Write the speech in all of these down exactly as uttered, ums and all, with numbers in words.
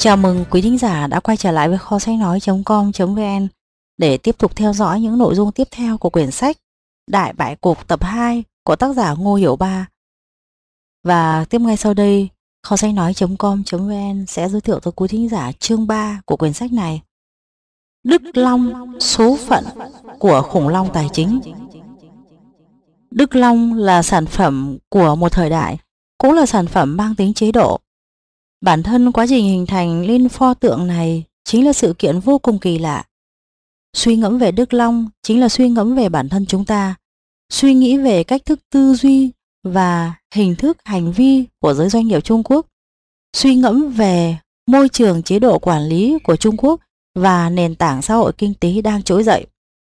Chào mừng quý thính giả đã quay trở lại với kho sách nói chấm com chấm vn để tiếp tục theo dõi những nội dung tiếp theo của quyển sách Đại Bại Cục tập hai của tác giả Ngô Hiểu Ba. Và tiếp ngay sau đây, kho sách nói chấm com chấm vn sẽ giới thiệu tới quý thính giả chương ba của quyển sách này. Đức Long, số phận của khủng long tài chính. Đức Long là sản phẩm của một thời đại, cũng là sản phẩm mang tính chế độ. Bản thân quá trình hình thành lên pho tượng này chính là sự kiện vô cùng kỳ lạ. Suy ngẫm về Đức Long chính là suy ngẫm về bản thân chúng ta, suy nghĩ về cách thức tư duy và hình thức hành vi của giới doanh nghiệp Trung Quốc, suy ngẫm về môi trường chế độ quản lý của Trung Quốc và nền tảng xã hội kinh tế đang trỗi dậy.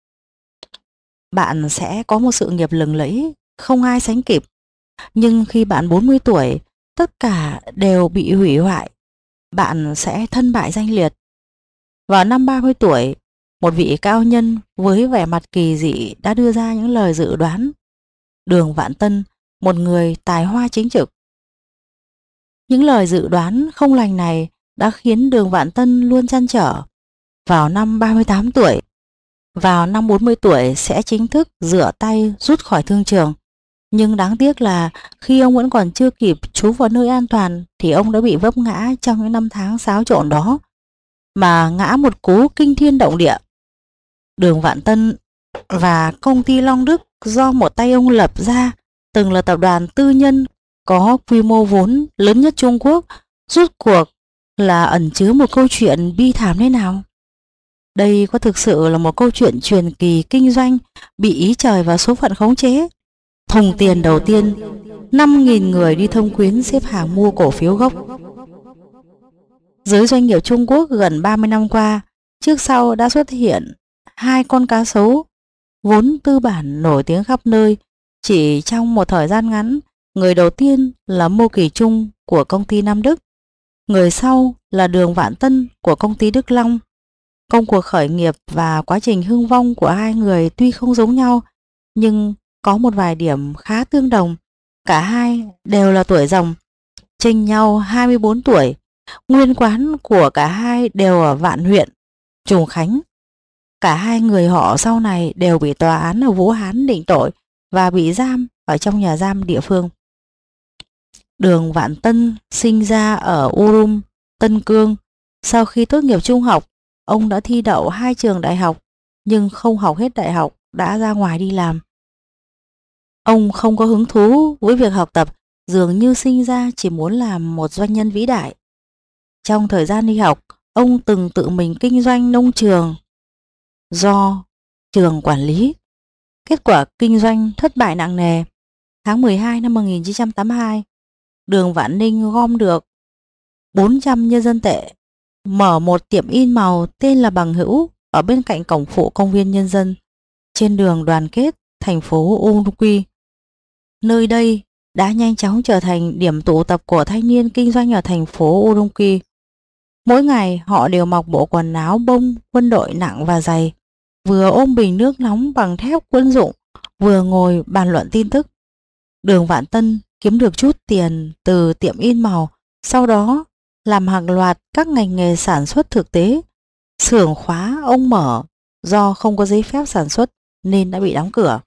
Bạn sẽ có một sự nghiệp lừng lẫy không ai sánh kịp, nhưng khi bạn bốn mươi tuổi, tất cả đều bị hủy hoại. Bạn sẽ thân bại danh liệt. Vào năm ba mươi tuổi, một vị cao nhân với vẻ mặt kỳ dị đã đưa ra những lời dự đoán. Đường Vạn Tân, một người tài hoa chính trực. Những lời dự đoán không lành này đã khiến Đường Vạn Tân luôn trăn trở. Vào năm ba mươi tám tuổi, vào năm bốn mươi tuổi sẽ chính thức rửa tay rút khỏi thương trường. Nhưng đáng tiếc là khi ông vẫn còn chưa kịp trú vào nơi an toàn thì ông đã bị vấp ngã trong những năm tháng xáo trộn đó, mà ngã một cú kinh thiên động địa. Đường Vạn Tân và công ty Long Đức do một tay ông lập ra, từng là tập đoàn tư nhân có quy mô vốn lớn nhất Trung Quốc, rốt cuộc là ẩn chứa một câu chuyện bi thảm thế nào? Đây có thực sự là một câu chuyện truyền kỳ kinh doanh bị ý trời và số phận khống chế? Thùng tiền đầu tiên, năm nghìn người đi thông quyến xếp hàng mua cổ phiếu gốc. Giới doanh nghiệp Trung Quốc gần ba mươi năm qua, trước sau đã xuất hiện hai con cá sấu vốn tư bản nổi tiếng khắp nơi. Chỉ trong một thời gian ngắn, người đầu tiên là Mô Kỳ Trung của công ty Nam Đức, người sau là Đường Vạn Tân của công ty Đức Long. Công cuộc khởi nghiệp và quá trình hưng vong của hai người tuy không giống nhau, nhưng có một vài điểm khá tương đồng. Cả hai đều là tuổi rồng, chênh nhau hai mươi bốn tuổi. Nguyên quán của cả hai đều ở Vạn huyện, Trùng Khánh. Cả hai người họ sau này đều bị tòa án ở Vũ Hán định tội và bị giam ở trong nhà giam địa phương. Đường Vạn Tân sinh ra ở Urum, Tân Cương. Sau khi tốt nghiệp trung học, ông đã thi đậu hai trường đại học, nhưng không học hết đại học đã ra ngoài đi làm. Ông không có hứng thú với việc học tập, dường như sinh ra chỉ muốn làm một doanh nhân vĩ đại. Trong thời gian đi học, ông từng tự mình kinh doanh nông trường do trường quản lý. Kết quả kinh doanh thất bại nặng nề. Tháng mười hai năm một nghìn chín trăm tám mươi hai, Đường Vạn Ninh gom được bốn trăm nhân dân tệ, mở một tiệm in màu tên là Bằng Hữu ở bên cạnh cổng phụ công viên Nhân dân, trên đường Đoàn Kết, thành phố Urumqi. Nơi đây đã nhanh chóng trở thành điểm tụ tập của thanh niên kinh doanh ở thành phố Urumqi. Mỗi ngày họ đều mặc bộ quần áo bông quân đội nặng và dày, vừa ôm bình nước nóng bằng thép quân dụng, vừa ngồi bàn luận tin tức. Đường Vạn Tân kiếm được chút tiền từ tiệm in màu, sau đó làm hàng loạt các ngành nghề sản xuất thực tế. Xưởng khóa ông mở do không có giấy phép sản xuất nên đã bị đóng cửa.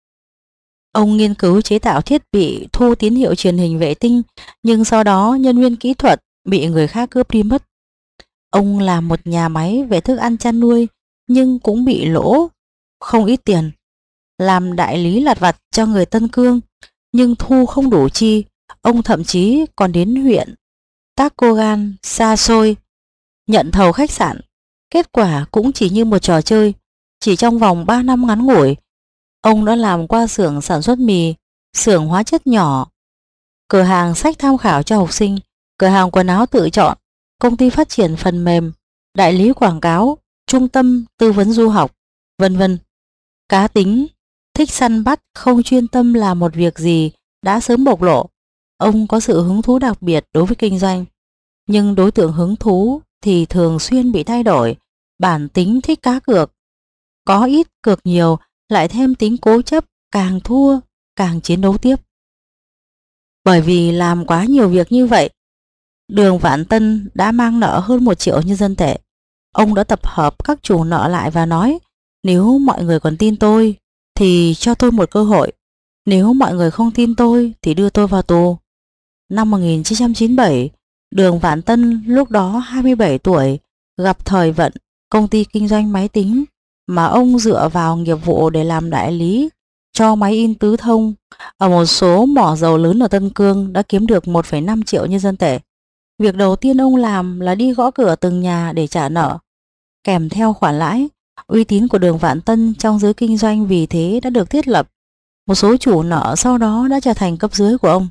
Ông nghiên cứu chế tạo thiết bị thu tín hiệu truyền hình vệ tinh, nhưng sau đó nhân viên kỹ thuật bị người khác cướp đi mất. Ông làm một nhà máy về thức ăn chăn nuôi, nhưng cũng bị lỗ không ít tiền. Làm đại lý lặt vặt cho người Tân Cương, nhưng thu không đủ chi. Ông thậm chí còn đến huyện Tacogan xa xôi nhận thầu khách sạn. Kết quả cũng chỉ như một trò chơi. Chỉ trong vòng ba năm ngắn ngủi, ông đã làm qua xưởng sản xuất mì, xưởng hóa chất nhỏ, cửa hàng sách tham khảo cho học sinh, cửa hàng quần áo tự chọn, công ty phát triển phần mềm, đại lý quảng cáo, trung tâm tư vấn du học, vân vân. Cá tính, thích săn bắt, không chuyên tâm làm một việc gì đã sớm bộc lộ. Ông có sự hứng thú đặc biệt đối với kinh doanh, nhưng đối tượng hứng thú thì thường xuyên bị thay đổi. Bản tính thích cá cược, có ít cược nhiều, lại thêm tính cố chấp, càng thua càng chiến đấu tiếp. Bởi vì làm quá nhiều việc như vậy, Đường Vạn Tân đã mang nợ hơn một triệu nhân dân tệ. Ông đã tập hợp các chủ nợ lại và nói, nếu mọi người còn tin tôi thì cho tôi một cơ hội, nếu mọi người không tin tôi thì đưa tôi vào tù. Năm một nghìn chín trăm chín mươi bảy, Đường Vạn Tân lúc đó hai mươi bảy tuổi, gặp thời vận công ty kinh doanh máy tính mà ông dựa vào nghiệp vụ để làm đại lý cho máy in tứ thông ở một số mỏ dầu lớn ở Tân Cương đã kiếm được một phẩy năm triệu nhân dân tệ. Việc đầu tiên ông làm là đi gõ cửa từng nhà để trả nợ. Kèm theo khoản lãi, uy tín của Đường Vạn Tân trong giới kinh doanh vì thế đã được thiết lập. Một số chủ nợ sau đó đã trở thành cấp dưới của ông.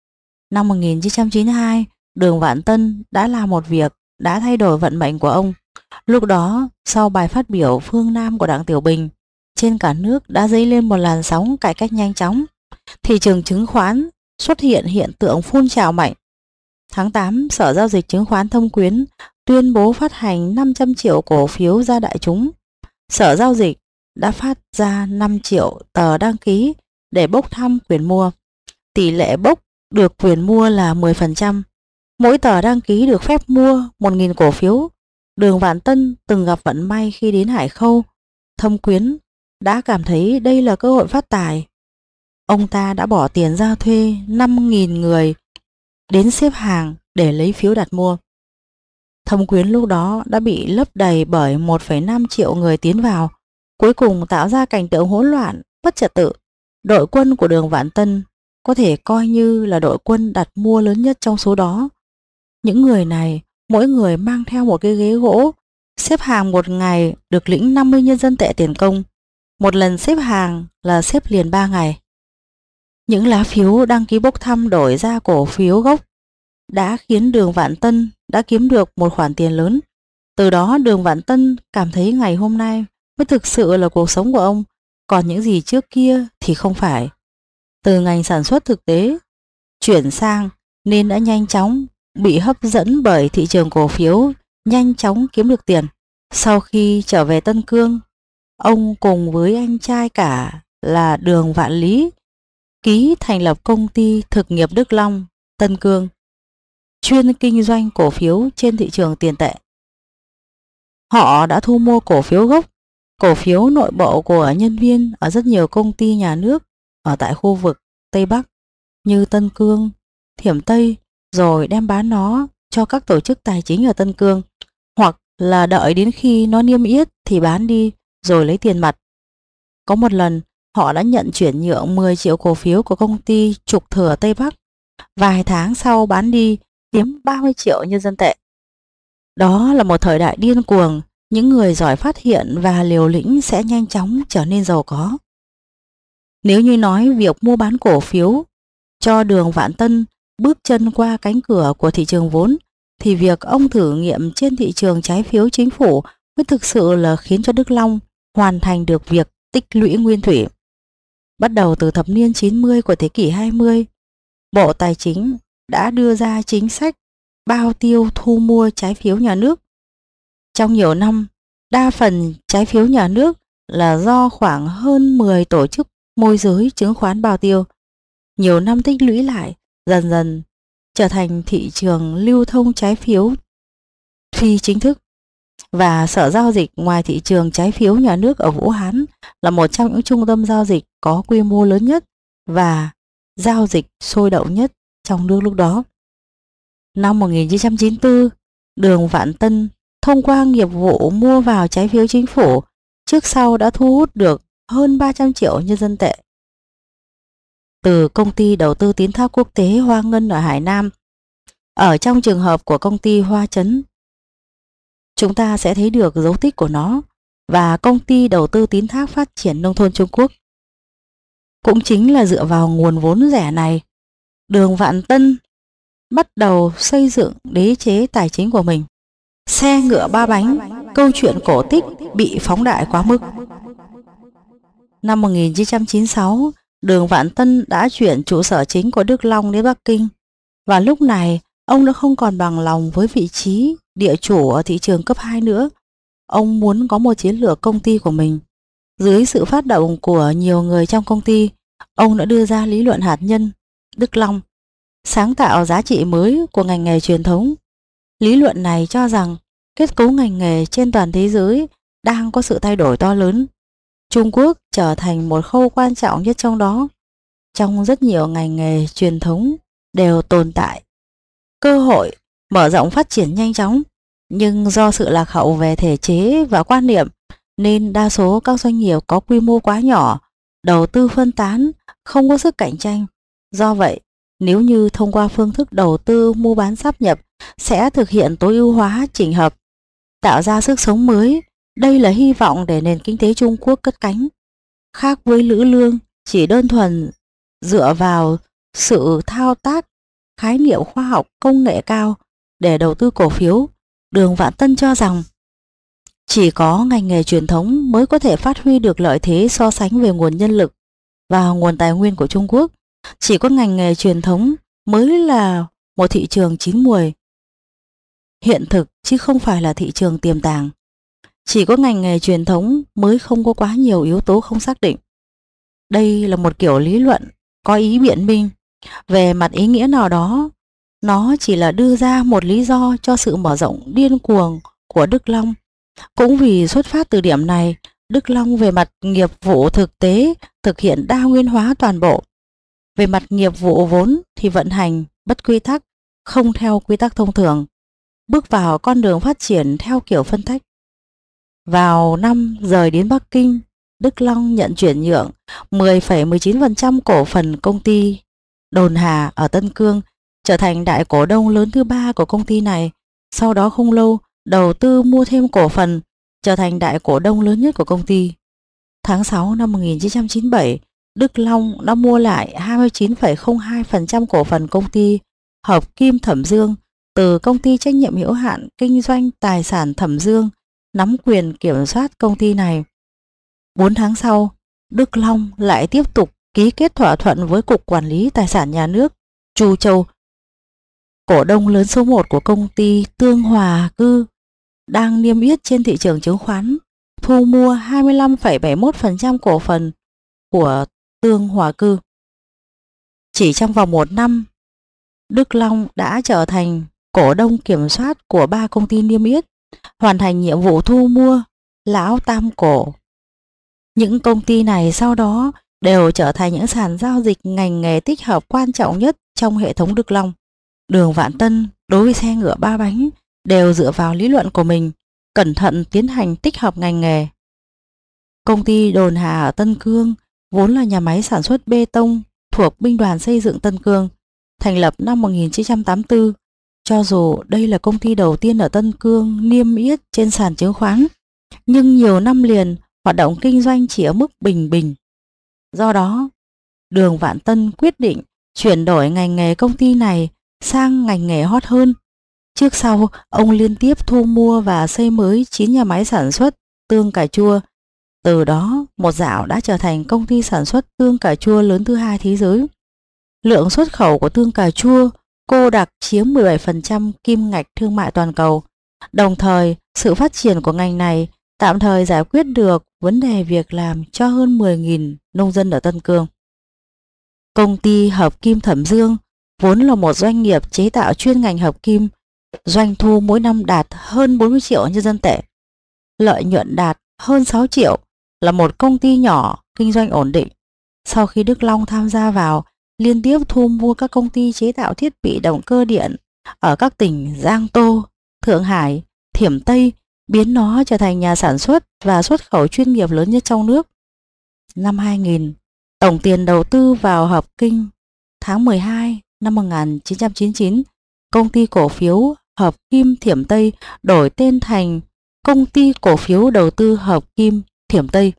Năm một nghìn chín trăm chín mươi hai, Đường Vạn Tân đã làm một việc đã thay đổi vận mệnh của ông. Lúc đó, sau bài phát biểu phương Nam của Đặng Tiểu Bình, trên cả nước đã dấy lên một làn sóng cải cách nhanh chóng. Thị trường chứng khoán xuất hiện hiện tượng phun trào mạnh. Tháng tám, Sở Giao dịch Chứng khoán Thâm Quyến tuyên bố phát hành năm trăm triệu cổ phiếu ra đại chúng. Sở Giao dịch đã phát ra năm triệu tờ đăng ký để bốc thăm quyền mua. Tỷ lệ bốc được quyền mua là mười phần trăm. Mỗi tờ đăng ký được phép mua một nghìn cổ phiếu. Đường Vạn Tân từng gặp vận may khi đến Hải Khâu, Thâm Quyến đã cảm thấy đây là cơ hội phát tài. Ông ta đã bỏ tiền ra thuê năm nghìn người đến xếp hàng để lấy phiếu đặt mua. Thâm Quyến lúc đó đã bị lấp đầy bởi một phẩy năm triệu người tiến vào, cuối cùng tạo ra cảnh tượng hỗn loạn, bất trật tự. Đội quân của Đường Vạn Tân có thể coi như là đội quân đặt mua lớn nhất trong số đó. Những người này, mỗi người mang theo một cái ghế gỗ, xếp hàng một ngày được lĩnh năm mươi nhân dân tệ tiền công. Một lần xếp hàng là xếp liền ba ngày. Những lá phiếu đăng ký bốc thăm đổi ra cổ phiếu gốc đã khiến Đường Vạn Tân đã kiếm được một khoản tiền lớn. Từ đó Đường Vạn Tân cảm thấy ngày hôm nay mới thực sự là cuộc sống của ông, còn những gì trước kia thì không phải. Từ ngành sản xuất thực tế chuyển sang nên đã nhanh chóng bị hấp dẫn bởi thị trường cổ phiếu, nhanh chóng kiếm được tiền. Sau khi trở về Tân Cương, ông cùng với anh trai cả là Đường Vạn Lý ký thành lập công ty thực nghiệp Đức Long, Tân Cương, chuyên kinh doanh cổ phiếu trên thị trường tiền tệ. Họ đã thu mua cổ phiếu gốc, cổ phiếu nội bộ của nhân viên ở rất nhiều công ty nhà nước ở tại khu vực Tây Bắc như Tân Cương, Thiểm Tây, rồi đem bán nó cho các tổ chức tài chính ở Tân Cương, hoặc là đợi đến khi nó niêm yết thì bán đi rồi lấy tiền mặt. Có một lần họ đã nhận chuyển nhượng mười triệu cổ phiếu của công ty trục thừa Tây Bắc, vài tháng sau bán đi kiếm ba mươi triệu nhân dân tệ. Đó là một thời đại điên cuồng, những người giỏi phát hiện và liều lĩnh sẽ nhanh chóng trở nên giàu có. Nếu như nói việc mua bán cổ phiếu cho Đường Vạn Tân bước chân qua cánh cửa của thị trường vốn, thì việc ông thử nghiệm trên thị trường trái phiếu chính phủ mới thực sự là khiến cho Đức Long hoàn thành được việc tích lũy nguyên thủy. Bắt đầu từ thập niên chín mươi của thế kỷ hai mươi, Bộ Tài chính đã đưa ra chính sách bao tiêu thu mua trái phiếu nhà nước. Trong nhiều năm, đa phần trái phiếu nhà nước là do khoảng hơn mười tổ chức môi giới chứng khoán bao tiêu. Nhiều năm tích lũy lại, dần dần trở thành thị trường lưu thông trái phiếu phi chính thức. Và Sở Giao dịch ngoài thị trường trái phiếu nhà nước ở Vũ Hán là một trong những trung tâm giao dịch có quy mô lớn nhất và giao dịch sôi động nhất trong nước lúc đó. Năm một nghìn chín trăm chín mươi tư, Đường Vạn Tân thông qua nghiệp vụ mua vào trái phiếu chính phủ, trước sau đã thu hút được hơn ba trăm triệu nhân dân tệ từ công ty đầu tư tín thác quốc tế Hoa Ngân ở Hải Nam. Ở trong trường hợp của công ty Hoa Chấn, chúng ta sẽ thấy được dấu tích của nó, và công ty đầu tư tín thác phát triển nông thôn Trung Quốc. Cũng chính là dựa vào nguồn vốn rẻ này, Đường Vạn Tân bắt đầu xây dựng đế chế tài chính của mình. Xe ngựa ba bánh, câu chuyện cổ tích bị phóng đại quá mức. Năm một nghìn chín trăm chín mươi sáu, Đường Vạn Tân đã chuyển trụ sở chính của Đức Long đến Bắc Kinh, và lúc này ông đã không còn bằng lòng với vị trí địa chủ ở thị trường cấp hai nữa. Ông muốn có một chiến lược công ty của mình. Dưới sự phát động của nhiều người trong công ty, ông đã đưa ra lý luận hạt nhân Đức Long. sáng tạo giá trị mới của ngành nghề truyền thống. Lý luận này cho rằng kết cấu ngành nghề trên toàn thế giới đang có sự thay đổi to lớn. Trung Quốc trở thành một khâu quan trọng nhất trong đó. Trong rất nhiều ngành nghề truyền thống đều tồn tại cơ hội mở rộng phát triển nhanh chóng, nhưng do sự lạc hậu về thể chế và quan niệm nên đa số các doanh nghiệp có quy mô quá nhỏ, đầu tư phân tán, không có sức cạnh tranh. Do vậy, nếu như thông qua phương thức đầu tư mua bán sáp nhập sẽ thực hiện tối ưu hóa chỉnh hợp, tạo ra sức sống mới, đây là hy vọng để nền kinh tế Trung Quốc cất cánh. Khác với Lữ Lương chỉ đơn thuần dựa vào sự thao tác khái niệm khoa học công nghệ cao để đầu tư cổ phiếu, Đường Vạn Tân cho rằng chỉ có ngành nghề truyền thống mới có thể phát huy được lợi thế so sánh về nguồn nhân lực và nguồn tài nguyên của Trung Quốc. Chỉ có ngành nghề truyền thống mới là một thị trường chín muồi, hiện thực chứ không phải là thị trường tiềm tàng. Chỉ có ngành nghề truyền thống mới không có quá nhiều yếu tố không xác định. Đây là một kiểu lý luận có ý biện minh. Về mặt ý nghĩa nào đó, nó chỉ là đưa ra một lý do cho sự mở rộng điên cuồng của Đức Long. Cũng vì xuất phát từ điểm này, Đức Long về mặt nghiệp vụ thực tế thực hiện đa nguyên hóa toàn bộ. Về mặt nghiệp vụ vốn thì vận hành bất quy tắc, không theo quy tắc thông thường, bước vào con đường phát triển theo kiểu phân tách. Vào năm rời đến Bắc Kinh, Đức Long nhận chuyển nhượng mười phẩy mười chín phần trăm cổ phần công ty Đồn Hà ở Tân Cương, trở thành đại cổ đông lớn thứ ba của công ty này. Sau đó không lâu, đầu tư mua thêm cổ phần, trở thành đại cổ đông lớn nhất của công ty. Tháng sáu năm một nghìn chín trăm chín mươi bảy, Đức Long đã mua lại hai mươi chín phẩy không hai phần trăm cổ phần công ty Hợp Kim Thẩm Dương từ công ty trách nhiệm hữu hạn kinh doanh tài sản Thẩm Dương, nắm quyền kiểm soát công ty này. bốn tháng sau, Đức Long lại tiếp tục ký kết thỏa thuận với Cục Quản lý Tài sản Nhà nước Chu Châu, cổ đông lớn số một của công ty Tương Hòa Cư, đang niêm yết trên thị trường chứng khoán, thu mua hai mươi lăm phẩy bảy mươi mốt phần trăm cổ phần của Tương Hòa Cư. Chỉ trong vòng một năm, Đức Long đã trở thành cổ đông kiểm soát của ba công ty niêm yết, hoàn thành nhiệm vụ thu mua lão tam cổ. Những công ty này sau đó đều trở thành những sàn giao dịch ngành nghề tích hợp quan trọng nhất trong hệ thống Đức Long. Đường Vạn Tân đối với xe ngựa ba bánh đều dựa vào lý luận của mình, cẩn thận tiến hành tích hợp ngành nghề. Công ty Đồn Hà ở Tân Cương vốn là nhà máy sản xuất bê tông thuộc Binh đoàn Xây dựng Tân Cương, thành lập năm một nghìn chín trăm tám mươi tư. Cho dù đây là công ty đầu tiên ở Tân Cương niêm yết trên sàn chứng khoán, nhưng nhiều năm liền hoạt động kinh doanh chỉ ở mức bình bình. Do đó, Đường Vạn Tân quyết định chuyển đổi ngành nghề công ty này sang ngành nghề hot hơn. Trước sau, ông liên tiếp thu mua và xây mới chín nhà máy sản xuất tương cà chua. Từ đó, một dạo đã trở thành công ty sản xuất tương cà chua lớn thứ hai thế giới. Lượng xuất khẩu của tương cà chua cô đặc chiếm mười bảy phần trăm kim ngạch thương mại toàn cầu. Đồng thời, sự phát triển của ngành này tạm thời giải quyết được vấn đề việc làm cho hơn mười nghìn nông dân ở Tân Cương. Công ty Hợp Kim Thẩm Dương vốn là một doanh nghiệp chế tạo chuyên ngành hợp kim, doanh thu mỗi năm đạt hơn bốn mươi triệu nhân dân tệ, lợi nhuận đạt hơn sáu triệu, là một công ty nhỏ kinh doanh ổn định. Sau khi Đức Long tham gia vào, liên tiếp thu mua các công ty chế tạo thiết bị động cơ điện ở các tỉnh Giang Tô, Thượng Hải, Thiểm Tây, biến nó trở thành nhà sản xuất và xuất khẩu chuyên nghiệp lớn nhất trong nước. Năm hai nghìn, tổng tiền đầu tư vào Hợp Kim tháng mười hai năm một nghìn chín trăm chín mươi chín, công ty cổ phiếu Hợp Kim Thiểm Tây đổi tên thành Công ty cổ phiếu đầu tư Hợp Kim Thiểm Tây.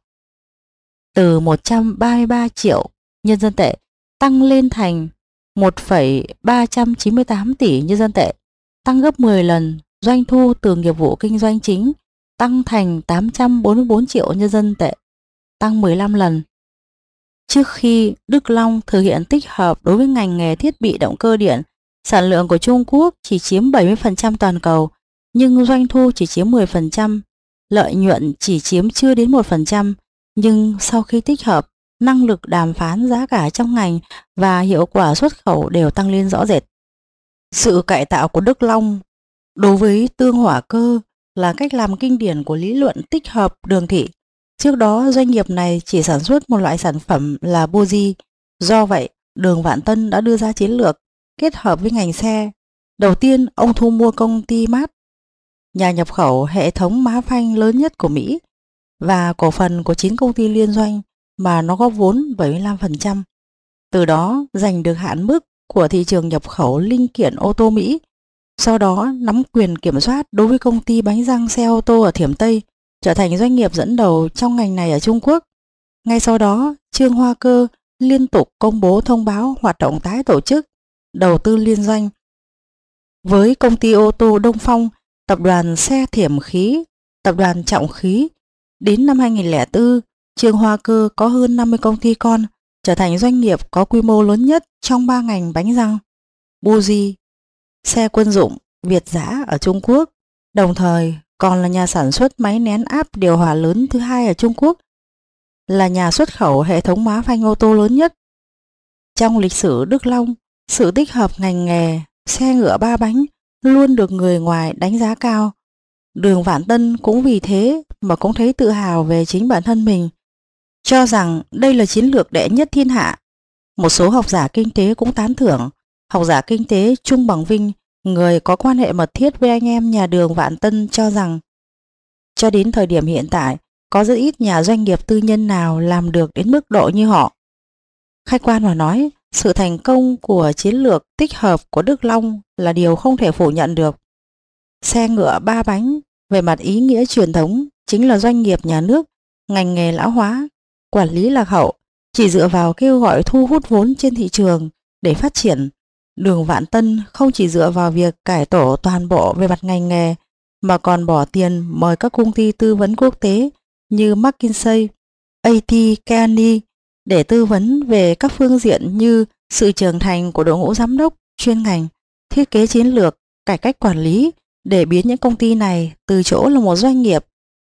Từ một trăm ba mươi ba triệu nhân dân tệ tăng lên thành một phẩy ba trăm chín mươi tám tỷ nhân dân tệ, tăng gấp mười lần. Doanh thu từ nghiệp vụ kinh doanh chính tăng thành tám trăm bốn mươi bốn triệu nhân dân tệ, tăng mười lăm lần. Trước khi Đức Long thực hiện tích hợp đối với ngành nghề thiết bị động cơ điện, sản lượng của Trung Quốc chỉ chiếm bảy mươi phần trăm toàn cầu, nhưng doanh thu chỉ chiếm mười phần trăm, lợi nhuận chỉ chiếm chưa đến một phần trăm. Nhưng sau khi tích hợp, năng lực đàm phán giá cả trong ngành và hiệu quả xuất khẩu đều tăng lên rõ rệt. Sự cải tạo của Đức Long đối với tương hỏa cơ là cách làm kinh điển của lý luận tích hợp Đường Thị. Trước đó doanh nghiệp này chỉ sản xuất một loại sản phẩm là buji. Do vậy, Đường Vạn Tân đã đưa ra chiến lược kết hợp với ngành xe. Đầu tiên, ông thu mua công ty Mát, nhà nhập khẩu hệ thống má phanh lớn nhất của Mỹ, và cổ phần của chín công ty liên doanh mà nó góp vốn bảy mươi lăm phần trăm. Từ đó giành được hạn mức của thị trường nhập khẩu linh kiện ô tô Mỹ. Sau đó nắm quyền kiểm soát đối với công ty bánh răng xe ô tô ở Thiểm Tây, trở thành doanh nghiệp dẫn đầu trong ngành này ở Trung Quốc. Ngay sau đó, Trương Hoa Cơ liên tục công bố thông báo hoạt động tái tổ chức, đầu tư liên doanh với công ty ô tô Đông Phong, tập đoàn xe Thiểm Khí, tập đoàn Trọng Khí. Đến năm hai nghìn không trăm lẻ bốn, Trương Hoa Cơ có hơn năm mươi công ty con, trở thành doanh nghiệp có quy mô lớn nhất trong ba ngành bánh răng, buji, xe quân dụng, Việt giã ở Trung Quốc, đồng thời còn là nhà sản xuất máy nén áp điều hòa lớn thứ hai ở Trung Quốc, là nhà xuất khẩu hệ thống má phanh ô tô lớn nhất. Trong lịch sử Đức Long, sự tích hợp ngành nghề xe ngựa ba bánh luôn được người ngoài đánh giá cao. Đường Vạn Tân cũng vì thế mà cũng thấy tự hào về chính bản thân mình, cho rằng đây là chiến lược đệ nhất thiên hạ. Một số học giả kinh tế cũng tán thưởng. Học giả kinh tế Trung Bằng Vinh, người có quan hệ mật thiết với anh em nhà Đường Vạn Tân, cho rằng cho đến thời điểm hiện tại, có rất ít nhà doanh nghiệp tư nhân nào làm được đến mức độ như họ. Khách quan mà nói, sự thành công của chiến lược tích hợp của Đức Long là điều không thể phủ nhận được. Xe ngựa ba bánh về mặt ý nghĩa truyền thống chính là doanh nghiệp nhà nước, ngành nghề lão hóa, quản lý lạc hậu, chỉ dựa vào kêu gọi thu hút vốn trên thị trường để phát triển. Đường Vạn Tân không chỉ dựa vào việc cải tổ toàn bộ về mặt ngành nghề mà còn bỏ tiền mời các công ty tư vấn quốc tế như McKinsey, a tê Kearney để tư vấn về các phương diện như sự trưởng thành của đội ngũ giám đốc chuyên ngành, thiết kế chiến lược, cải cách quản lý để biến những công ty này từ chỗ là một doanh nghiệp.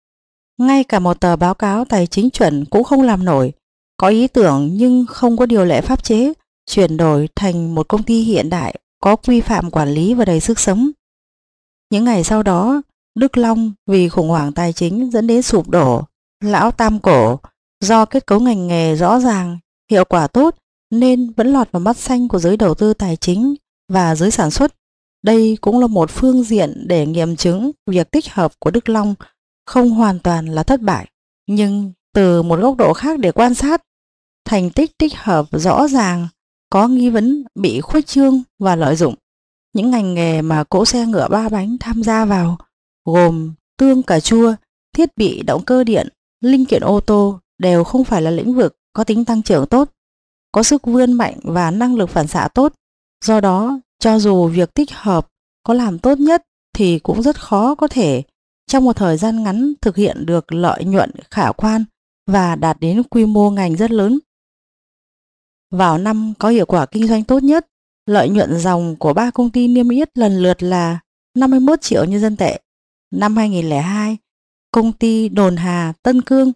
Ngay cả một tờ báo cáo tài chính chuẩn cũng không làm nổi, có ý tưởng nhưng không có điều lệ pháp chế, chuyển đổi thành một công ty hiện đại, có quy phạm quản lý và đầy sức sống. Những ngày sau đó, Đức Long vì khủng hoảng tài chính dẫn đến sụp đổ, lão tam cổ, do kết cấu ngành nghề rõ ràng, hiệu quả tốt nên vẫn lọt vào mắt xanh của giới đầu tư tài chính và giới sản xuất. Đây cũng là một phương diện để nghiệm chứng việc tích hợp của Đức Long không hoàn toàn là thất bại. Nhưng từ một góc độ khác để quan sát, thành tích tích hợp rõ ràng có nghi vấn bị khuếch trương và lợi dụng. Những ngành nghề mà cỗ xe ngựa ba bánh tham gia vào gồm tương cà chua, thiết bị động cơ điện, linh kiện ô tô đều không phải là lĩnh vực có tính tăng trưởng tốt, có sức vươn mạnh và năng lực phản xạ tốt. Do đó, cho dù việc tích hợp có làm tốt nhất thì cũng rất khó có thể trong một thời gian ngắn thực hiện được lợi nhuận khả quan và đạt đến quy mô ngành rất lớn. Vào năm có hiệu quả kinh doanh tốt nhất, lợi nhuận dòng của ba công ty niêm yết lần lượt là năm mươi mốt triệu nhân dân tệ. Năm hai nghìn không trăm lẻ hai, công ty Đồn Hà Tân Cương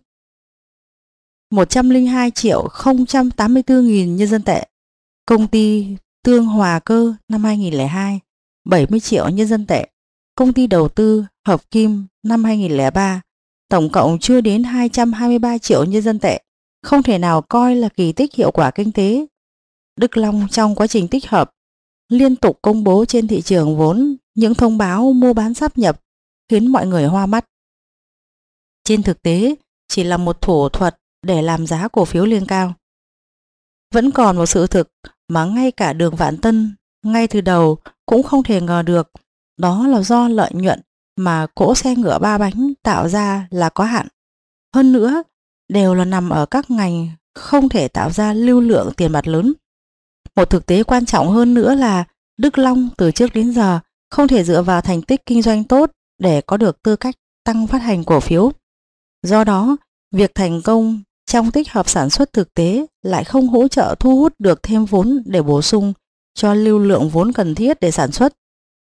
một trăm lẻ hai triệu không trăm tám mươi tư nghìn nhân dân tệ. Công ty Tương Hòa Cơ năm hai nghìn không trăm lẻ hai, bảy mươi triệu nhân dân tệ. Công ty đầu tư Hợp Kim năm hai nghìn không trăm lẻ ba, tổng cộng chưa đến hai trăm hai mươi ba triệu nhân dân tệ, không thể nào coi là kỳ tích hiệu quả kinh tế. Đức Long trong quá trình tích hợp liên tục công bố trên thị trường vốn những thông báo mua bán sáp nhập khiến mọi người hoa mắt. Trên thực tế, chỉ là một thủ thuật để làm giá cổ phiếu lên cao. Vẫn còn một sự thực mà ngay cả Đường Vạn Tân ngay từ đầu cũng không thể ngờ được, đó là do lợi nhuận mà cỗ xe ngựa ba bánh tạo ra là có hạn. Hơn nữa, đều là nằm ở các ngành không thể tạo ra lưu lượng tiền mặt lớn. Một thực tế quan trọng hơn nữa là Đức Long từ trước đến giờ không thể dựa vào thành tích kinh doanh tốt để có được tư cách tăng phát hành cổ phiếu. Do đó, việc thành công trong tích hợp sản xuất thực tế lại không hỗ trợ thu hút được thêm vốn để bổ sung cho lưu lượng vốn cần thiết để sản xuất.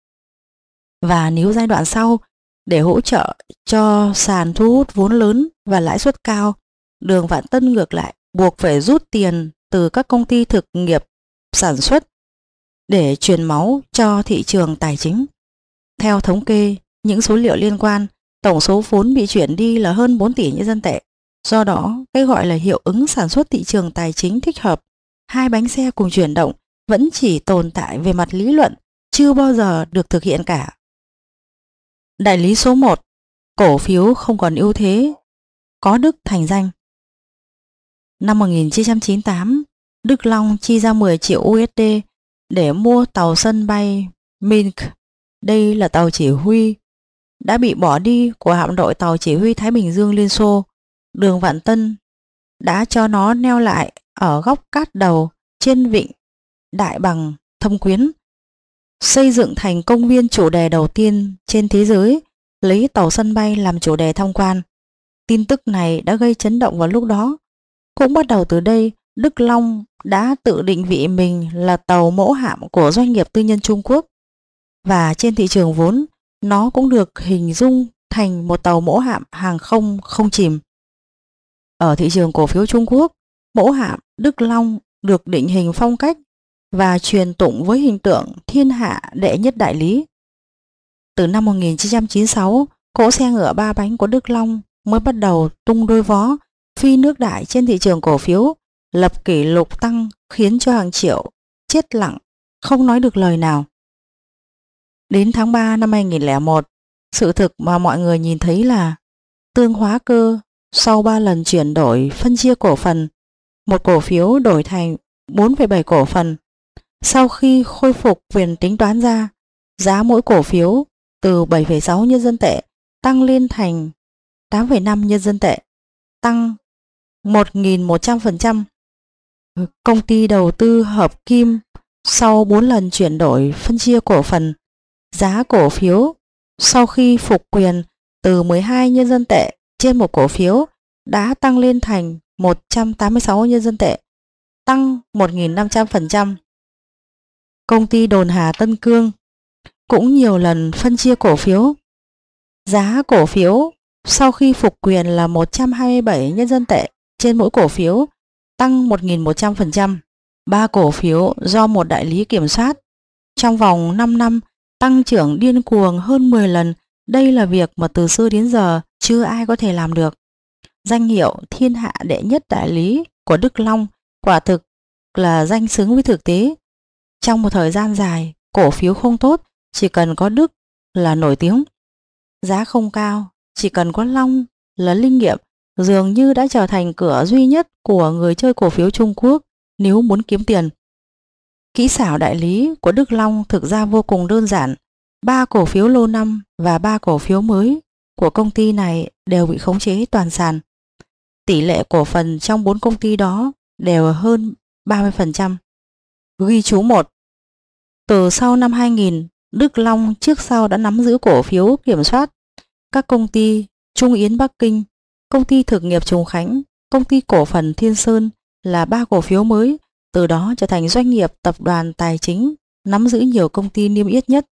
Và nếu giai đoạn sau, để hỗ trợ cho sàn thu hút vốn lớn và lãi suất cao, Đường Vạn Tân ngược lại buộc phải rút tiền từ các công ty thực nghiệp sản xuất để truyền máu cho thị trường tài chính. Theo thống kê, những số liệu liên quan, tổng số vốn bị chuyển đi là hơn bốn tỷ nhân dân tệ. Do đó, cái gọi là hiệu ứng sản xuất thị trường tài chính thích hợp, hai bánh xe cùng chuyển động, vẫn chỉ tồn tại về mặt lý luận, chưa bao giờ được thực hiện cả. Đại lý số một, cổ phiếu không còn ưu thế, có đức thành danh. Năm một nghìn chín trăm chín mươi tám, Đức Long chi ra mười triệu u ét đê để mua tàu sân bay Minsk. Đây là tàu chỉ huy đã bị bỏ đi của hạm đội tàu chỉ huy Thái Bình Dương Liên Xô. Đường Vạn Tân đã cho nó neo lại ở góc cát đầu trên vịnh Đại Bằng Thâm Quyến, xây dựng thành công viên chủ đề đầu tiên trên thế giới, lấy tàu sân bay làm chủ đề tham quan. Tin tức này đã gây chấn động vào lúc đó. Cũng bắt đầu từ đây, Đức Long đã tự định vị mình là tàu mẫu hạm của doanh nghiệp tư nhân Trung Quốc, và trên thị trường vốn, nó cũng được hình dung thành một tàu mẫu hạm hàng không không chìm. Ở thị trường cổ phiếu Trung Quốc, mẫu hạm Đức Long được định hình phong cách và truyền tụng với hình tượng thiên hạ đệ nhất đại lý. Từ năm một nghìn chín trăm chín mươi sáu, cỗ xe ngựa ba bánh của Đức Long mới bắt đầu tung đôi vó, phi nước đại trên thị trường cổ phiếu, lập kỷ lục tăng khiến cho hàng triệu chết lặng, không nói được lời nào. Đến tháng ba năm hai nghìn lẻ một, sự thực mà mọi người nhìn thấy là tương hóa cơ sau ba lần chuyển đổi phân chia cổ phần, một cổ phiếu đổi thành bốn phẩy bảy cổ phần. Sau khi khôi phục quyền tính toán ra, giá mỗi cổ phiếu từ bảy phẩy sáu nhân dân tệ tăng lên thành tám phẩy năm nhân dân tệ, tăng một nghìn một trăm phần trăm. Công ty đầu tư Hợp Kim sau bốn lần chuyển đổi phân chia cổ phần, giá cổ phiếu sau khi phục quyền từ mười hai nhân dân tệ trên một cổ phiếu đã tăng lên thành một trăm tám mươi sáu nhân dân tệ, tăng một nghìn năm trăm phần trăm. Công ty Đồn Hà Tân Cương cũng nhiều lần phân chia cổ phiếu. Giá cổ phiếu sau khi phục quyền là một trăm hai mươi bảy nhân dân tệ trên mỗi cổ phiếu, tăng một nghìn một trăm phần trăm. Ba cổ phiếu do một đại lý kiểm soát. Trong vòng năm năm, tăng trưởng điên cuồng hơn mười lần. Đây là việc mà từ xưa đến giờ chưa ai có thể làm được. Danh hiệu thiên hạ đệ nhất đại lý của Đức Long quả thực là danh xứng với thực tế. Trong một thời gian dài, cổ phiếu không tốt, chỉ cần có Đức là nổi tiếng. Giá không cao, chỉ cần có Long là linh nghiệm, dường như đã trở thành cửa duy nhất của người chơi cổ phiếu Trung Quốc nếu muốn kiếm tiền. Kỹ xảo đại lý của Đức Long thực ra vô cùng đơn giản. Ba cổ phiếu lâu năm và ba cổ phiếu mới của công ty này đều bị khống chế toàn sàn. Tỷ lệ cổ phần trong bốn công ty đó đều hơn ba mươi phần trăm. Ghi chú một. Từ sau năm hai nghìn, Đức Long trước sau đã nắm giữ cổ phiếu kiểm soát các công ty Trung Yến Bắc Kinh, công ty thực nghiệp Trùng Khánh, công ty cổ phần Thiên Sơn là ba cổ phiếu mới, từ đó trở thành doanh nghiệp tập đoàn tài chính nắm giữ nhiều công ty niêm yết nhất.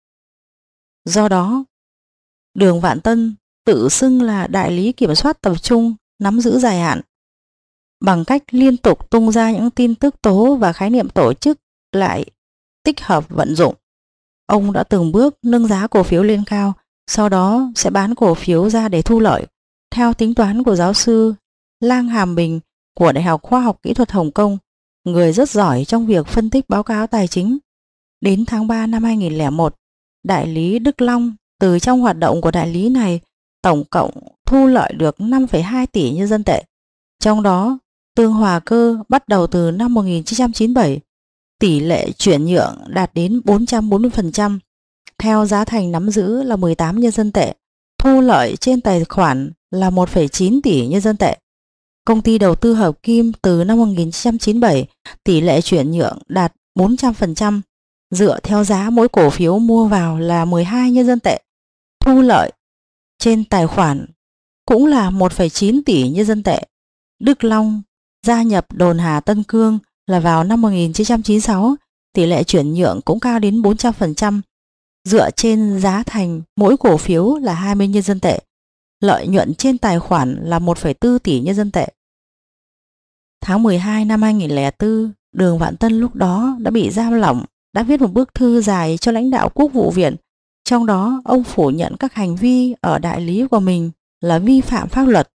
Do đó, Đường Vạn Tân tự xưng là đại lý kiểm soát tập trung nắm giữ dài hạn. Bằng cách liên tục tung ra những tin tức tố và khái niệm tổ chức lại tích hợp vận dụng, ông đã từng bước nâng giá cổ phiếu lên cao, sau đó sẽ bán cổ phiếu ra để thu lợi. Theo tính toán của giáo sư Lang Hàm Bình của Đại học Khoa học Kỹ thuật Hồng Kông, người rất giỏi trong việc phân tích báo cáo tài chính, đến tháng ba năm hai nghìn lẻ một, đại lý Đức Long từ trong hoạt động của đại lý này tổng cộng thu lợi được năm phẩy hai tỷ nhân dân tệ. Trong đó, tương hòa cơ bắt đầu từ năm một nghìn chín trăm chín mươi bảy, tỷ lệ chuyển nhượng đạt đến bốn trăm bốn mươi phần trăm, theo giá thành nắm giữ là mười tám nhân dân tệ, thu lợi trên tài khoản là một phẩy chín tỷ nhân dân tệ. Công ty đầu tư Hợp Kim từ năm một nghìn chín trăm chín mươi bảy, tỷ lệ chuyển nhượng đạt bốn trăm phần trăm, dựa theo giá mỗi cổ phiếu mua vào là mười hai nhân dân tệ, thu lợi trên tài khoản cũng là một phẩy chín tỷ nhân dân tệ. Đức Long gia nhập Đồn Hà Tân Cương là vào năm một nghìn chín trăm chín mươi sáu, tỷ lệ chuyển nhượng cũng cao đến bốn trăm phần trăm, dựa trên giá thành mỗi cổ phiếu là hai mươi nhân dân tệ, lợi nhuận trên tài khoản là một phẩy bốn tỷ nhân dân tệ. Tháng mười hai năm hai nghìn không trăm lẻ bốn, Đường Vạn Tân lúc đó đã bị giam lỏng, đã viết một bức thư dài cho lãnh đạo Quốc vụ viện. Trong đó, ông phủ nhận các hành vi ở đại lý của mình là vi phạm pháp luật.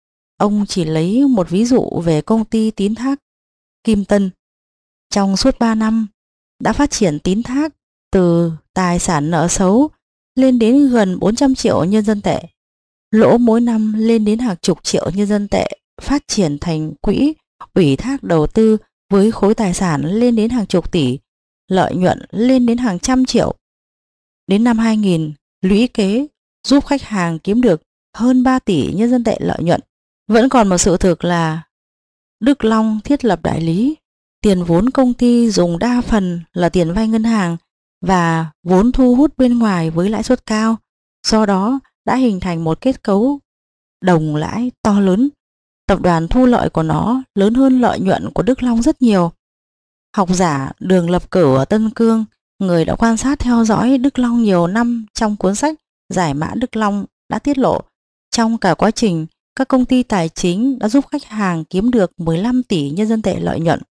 Ông chỉ lấy một ví dụ về công ty tín thác Kim Tân. Trong suốt ba năm, đã phát triển tín thác từ tài sản nợ xấu lên đến gần bốn trăm triệu nhân dân tệ, lỗ mỗi năm lên đến hàng chục triệu nhân dân tệ, phát triển thành quỹ ủy thác đầu tư với khối tài sản lên đến hàng chục tỷ, lợi nhuận lên đến hàng trăm triệu. Đến năm hai nghìn, lũy kế giúp khách hàng kiếm được hơn ba tỷ nhân dân tệ lợi nhuận. Vẫn còn một sự thực là Đức Long thiết lập đại lý, tiền vốn công ty dùng đa phần là tiền vay ngân hàng và vốn thu hút bên ngoài với lãi suất cao, do đó đã hình thành một kết cấu đồng lãi to lớn. Tập đoàn thu lợi của nó lớn hơn lợi nhuận của Đức Long rất nhiều. Học giả Đường Lập Cửu ở Tân Cương, người đã quan sát theo dõi Đức Long nhiều năm, trong cuốn sách Giải mã Đức Long đã tiết lộ trong cả quá trình các công ty tài chính đã giúp khách hàng kiếm được mười lăm tỷ nhân dân tệ lợi nhuận.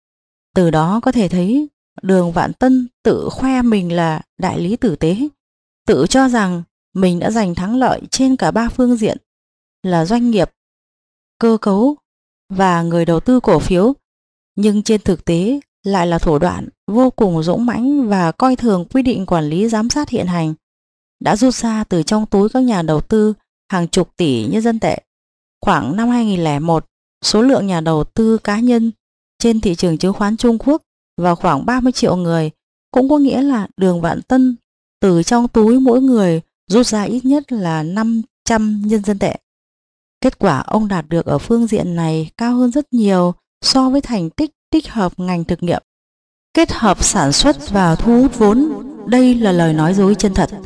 Từ đó có thể thấy Đường Vạn Tân tự khoe mình là đại lý tử tế, tự cho rằng mình đã giành thắng lợi trên cả ba phương diện là doanh nghiệp, cơ cấu và người đầu tư cổ phiếu, nhưng trên thực tế lại là thủ đoạn vô cùng dũng mãnh và coi thường quy định quản lý giám sát hiện hành, đã rút ra từ trong túi các nhà đầu tư hàng chục tỷ nhân dân tệ. Khoảng năm hai nghìn không trăm lẻ một, số lượng nhà đầu tư cá nhân trên thị trường chứng khoán Trung Quốc vào khoảng ba mươi triệu người, cũng có nghĩa là Đường Vạn Tân từ trong túi mỗi người rút ra ít nhất là năm trăm nhân dân tệ. Kết quả ông đạt được ở phương diện này cao hơn rất nhiều so với thành tích tích hợp ngành thực nghiệm, kết hợp sản xuất và thu hút vốn. Đây là lời nói dối chân thật.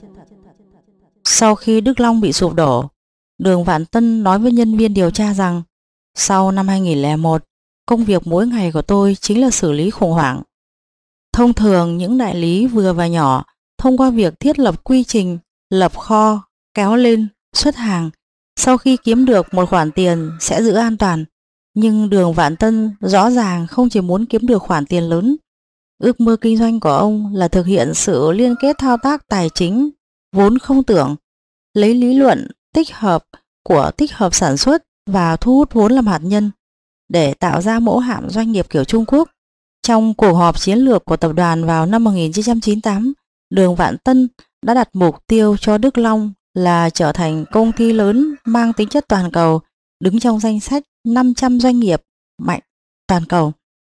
Sau khi Đức Long bị sụp đổ, Đường Vạn Tân nói với nhân viên điều tra rằng sau năm hai nghìn không trăm lẻ một, công việc mỗi ngày của tôi chính là xử lý khủng hoảng. Thông thường những đại lý vừa và nhỏ thông qua việc thiết lập quy trình, lập kho, kéo lên, xuất hàng, sau khi kiếm được một khoản tiền sẽ giữ an toàn. Nhưng Đường Vạn Tân rõ ràng không chỉ muốn kiếm được khoản tiền lớn. Ước mơ kinh doanh của ông là thực hiện sự liên kết thao tác tài chính vốn không tưởng, lấy lý luận tích hợp của tích hợp sản xuất và thu hút vốn làm hạt nhân để tạo ra mẫu hạm doanh nghiệp kiểu Trung Quốc. Trong cuộc họp chiến lược của tập đoàn vào năm một nghìn chín trăm chín mươi tám, Đường Vạn Tân đã đặt mục tiêu cho Đức Long là trở thành công ty lớn mang tính chất toàn cầu, đứng trong danh sách năm trăm doanh nghiệp mạnh toàn cầu.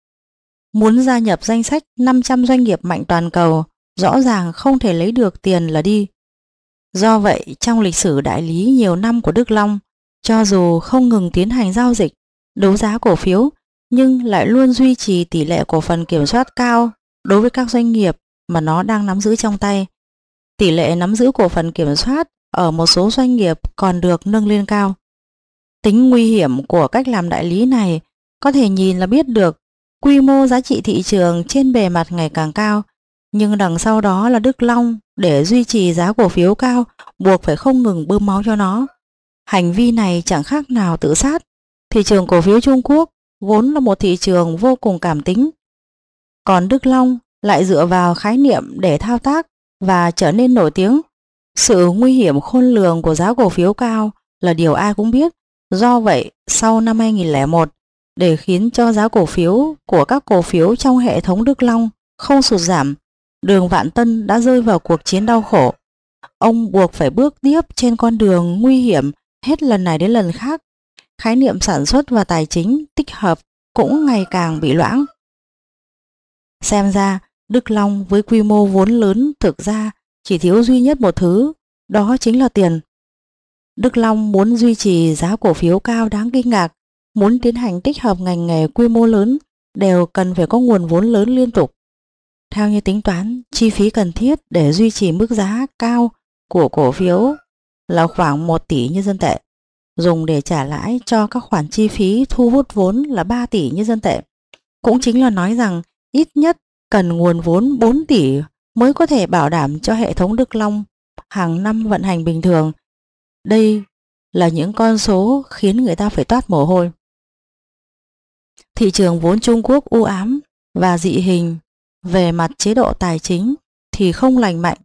Muốn gia nhập danh sách năm trăm doanh nghiệp mạnh toàn cầu, rõ ràng không thể lấy được tiền là đi. Do vậy, trong lịch sử đại lý nhiều năm của Đức Long, cho dù không ngừng tiến hành giao dịch, đấu giá cổ phiếu, nhưng lại luôn duy trì tỷ lệ cổ phần kiểm soát cao đối với các doanh nghiệp mà nó đang nắm giữ trong tay. Tỷ lệ nắm giữ cổ phần kiểm soát ở một số doanh nghiệp còn được nâng lên cao. Tính nguy hiểm của cách làm đại lý này có thể nhìn là biết được. Quy mô giá trị thị trường trên bề mặt ngày càng cao, nhưng đằng sau đó là Đức Long để duy trì giá cổ phiếu cao buộc phải không ngừng bơm máu cho nó. Hành vi này chẳng khác nào tự sát. Thị trường cổ phiếu Trung Quốc vốn là một thị trường vô cùng cảm tính, còn Đức Long lại dựa vào khái niệm để thao tác và trở nên nổi tiếng. Sự nguy hiểm khôn lường của giá cổ phiếu cao là điều ai cũng biết. Do vậy, sau năm hai nghìn không trăm lẻ một, để khiến cho giá cổ phiếu của các cổ phiếu trong hệ thống Đức Long không sụt giảm, Đường Vạn Tân đã rơi vào cuộc chiến đau khổ. Ông buộc phải bước tiếp trên con đường nguy hiểm hết lần này đến lần khác. Khái niệm sản xuất và tài chính tích hợp cũng ngày càng bị loãng. Xem ra, Đức Long với quy mô vốn lớn thực ra chỉ thiếu duy nhất một thứ, đó chính là tiền. Đức Long muốn duy trì giá cổ phiếu cao đáng kinh ngạc, muốn tiến hành tích hợp ngành nghề quy mô lớn đều cần phải có nguồn vốn lớn liên tục. Theo như tính toán, chi phí cần thiết để duy trì mức giá cao của cổ phiếu là khoảng một tỷ nhân dân tệ, dùng để trả lãi cho các khoản chi phí thu hút vốn là ba tỷ nhân dân tệ. Cũng chính là nói rằng ít nhất cần nguồn vốn bốn tỷ mới có thể bảo đảm cho hệ thống Đức Long hàng năm vận hành bình thường. Đây là những con số khiến người ta phải toát mồ hôi. Thị trường vốn Trung Quốc u ám và dị hình, về mặt chế độ tài chính thì không lành mạnh,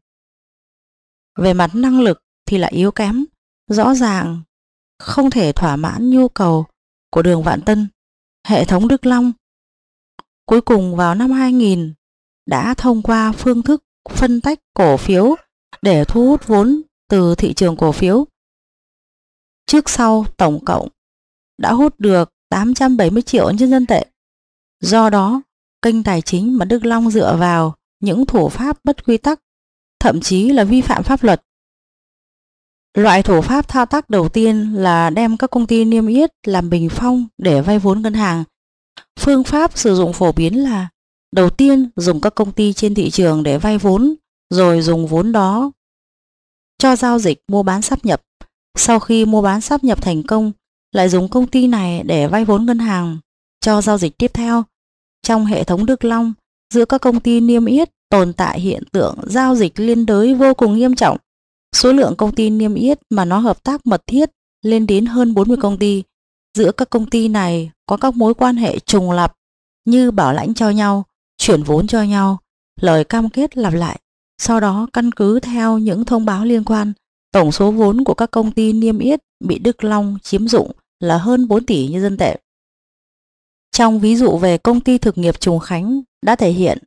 về mặt năng lực thì lại yếu kém, rõ ràng không thể thỏa mãn nhu cầu của Đường Vạn Tân. Hệ thống Đức Long cuối cùng vào năm hai nghìn đã thông qua phương thức phân tách cổ phiếu để thu hút vốn từ thị trường cổ phiếu. Trước sau tổng cộng đã hút được tám trăm bảy mươi triệu nhân dân tệ. Do đó, kênh tài chính mà Đức Long dựa vào những thủ pháp bất quy tắc, thậm chí là vi phạm pháp luật. Loại thủ pháp thao tác đầu tiên là đem các công ty niêm yết làm bình phong để vay vốn ngân hàng. Phương pháp sử dụng phổ biến là đầu tiên dùng các công ty trên thị trường để vay vốn, rồi dùng vốn đó cho giao dịch mua bán sáp nhập. Sau khi mua bán sáp nhập thành công, lại dùng công ty này để vay vốn ngân hàng cho giao dịch tiếp theo. Trong hệ thống Đức Long, giữa các công ty niêm yết tồn tại hiện tượng giao dịch liên đới vô cùng nghiêm trọng. Số lượng công ty niêm yết mà nó hợp tác mật thiết lên đến hơn bốn mươi công ty. Giữa các công ty này có các mối quan hệ trùng lặp như bảo lãnh cho nhau, chuyển vốn cho nhau, lời cam kết lặp lại. Sau đó căn cứ theo những thông báo liên quan, tổng số vốn của các công ty niêm yết bị Đức Long chiếm dụng là hơn bốn tỷ nhân dân tệ. Trong ví dụ về công ty thực nghiệp Trùng Khánh đã thể hiện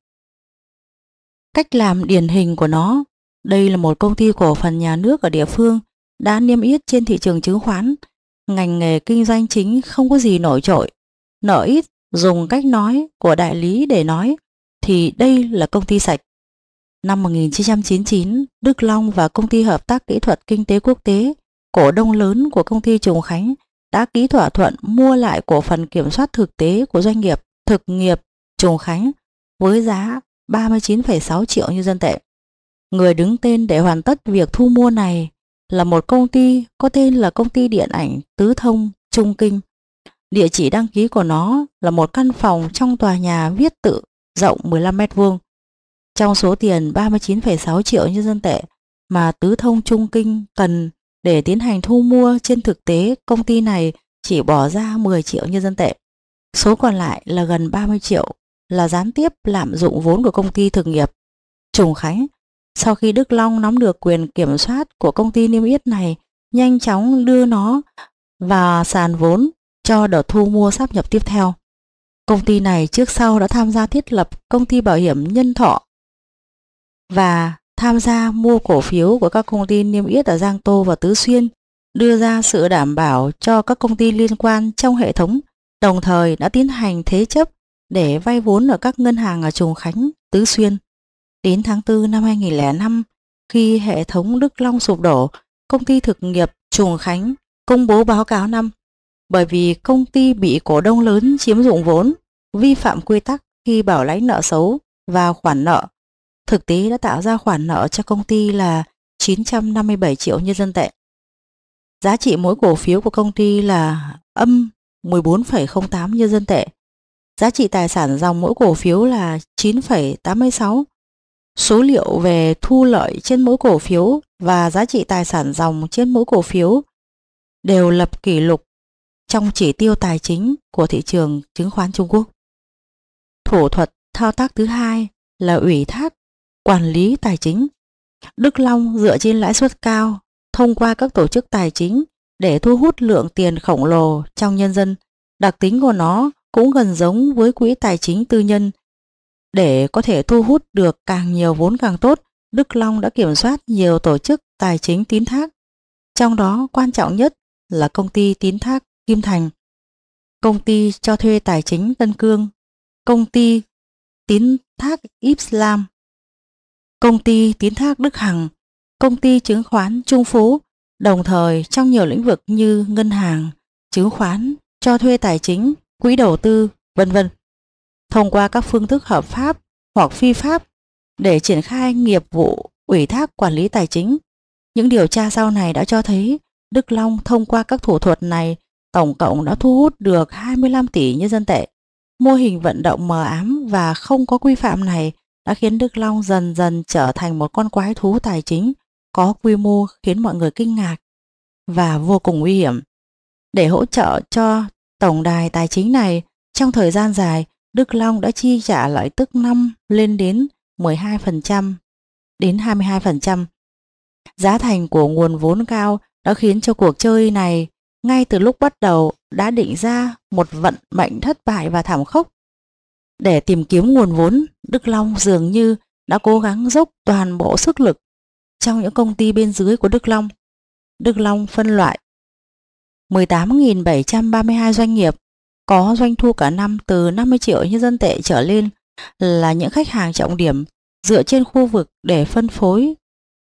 cách làm điển hình của nó. Đây là một công ty cổ phần nhà nước ở địa phương đã niêm yết trên thị trường chứng khoán. Ngành nghề kinh doanh chính không có gì nổi trội. Nợ ít, dùng cách nói của đại lý để nói thì đây là công ty sạch. Năm một nghìn chín trăm chín mươi chín, Đức Long và Công ty Hợp tác Kỹ thuật Kinh tế Quốc tế, cổ đông lớn của công ty Trùng Khánh, đã ký thỏa thuận mua lại cổ phần kiểm soát thực tế của doanh nghiệp thực nghiệp Trùng Khánh với giá ba mươi chín phẩy sáu triệu nhân dân tệ. Người đứng tên để hoàn tất việc thu mua này là một công ty có tên là Công ty Điện ảnh Tứ Thông Trung Kinh. Địa chỉ đăng ký của nó là một căn phòng trong tòa nhà viết tự rộng mười lăm mét vuông. Trong số tiền ba mươi chín phẩy sáu triệu nhân dân tệ mà Tứ Thông Trung Kinh cần để tiến hành thu mua, trên thực tế công ty này chỉ bỏ ra mười triệu nhân dân tệ. Số còn lại là gần ba mươi triệu là gián tiếp lạm dụng vốn của công ty thực nghiệp Trùng Khánh. Sau khi Đức Long nắm được quyền kiểm soát của công ty niêm yết này, nhanh chóng đưa nó vào sàn vốn cho đợt thu mua sáp nhập tiếp theo. Công ty này trước sau đã tham gia thiết lập công ty bảo hiểm Nhân Thọ và tham gia mua cổ phiếu của các công ty niêm yết ở Giang Tô và Tứ Xuyên, đưa ra sự đảm bảo cho các công ty liên quan trong hệ thống, đồng thời đã tiến hành thế chấp để vay vốn ở các ngân hàng ở Trùng Khánh, Tứ Xuyên. Đến tháng tư năm hai nghìn lẻ năm, khi hệ thống Đức Long sụp đổ, công ty thực nghiệp Trùng Khánh công bố báo cáo năm. Bởi vì công ty bị cổ đông lớn chiếm dụng vốn, vi phạm quy tắc khi bảo lãnh nợ xấu và khoản nợ, thực tế đã tạo ra khoản nợ cho công ty là chín trăm năm mươi bảy triệu nhân dân tệ. Giá trị mỗi cổ phiếu của công ty là âm mười bốn phẩy không tám nhân dân tệ. Giá trị tài sản dòng mỗi cổ phiếu là chín phẩy tám mươi sáu. Số liệu về thu lợi trên mỗi cổ phiếu và giá trị tài sản dòng trên mỗi cổ phiếu đều lập kỷ lục trong chỉ tiêu tài chính của thị trường chứng khoán Trung Quốc. Thủ thuật thao tác thứ hai là ủy thác quản lý tài chính. Đức Long dựa trên lãi suất cao thông qua các tổ chức tài chính để thu hút lượng tiền khổng lồ trong nhân dân. Đặc tính của nó cũng gần giống với quỹ tài chính tư nhân. Để có thể thu hút được càng nhiều vốn càng tốt, Đức Long đã kiểm soát nhiều tổ chức tài chính tín thác. Trong đó quan trọng nhất là công ty tín thác Kim Thành, công ty cho thuê tài chính Tân Cương, công ty tín thác Islam, công ty tín thác Đức Hằng, công ty chứng khoán Trung Phú, đồng thời trong nhiều lĩnh vực như ngân hàng, chứng khoán, cho thuê tài chính, quỹ đầu tư, vân vân. Thông qua các phương thức hợp pháp hoặc phi pháp để triển khai nghiệp vụ ủy thác quản lý tài chính. Những điều tra sau này đã cho thấy Đức Long thông qua các thủ thuật này tổng cộng đã thu hút được hai mươi lăm tỷ nhân dân tệ. Mô hình vận động mờ ám và không có quy phạm này đã khiến Đức Long dần dần trở thành một con quái thú tài chính có quy mô khiến mọi người kinh ngạc và vô cùng nguy hiểm. Để hỗ trợ cho tổng đài tài chính này, Trong thời gian dài, Đức Long đã chi trả lợi tức năm lên đến mười hai phần trăm đến hai mươi hai phần trăm. Giá thành của nguồn vốn cao đã khiến cho cuộc chơi này ngay từ lúc bắt đầu đã định ra một vận mệnh thất bại và thảm khốc. Để tìm kiếm nguồn vốn, Đức Long dường như đã cố gắng dốc toàn bộ sức lực. Trong những công ty bên dưới của Đức Long, Đức Long phân loại mười tám nghìn bảy trăm ba mươi hai doanh nghiệp có doanh thu cả năm từ năm mươi triệu nhân dân tệ trở lên là những khách hàng trọng điểm dựa trên khu vực để phân phối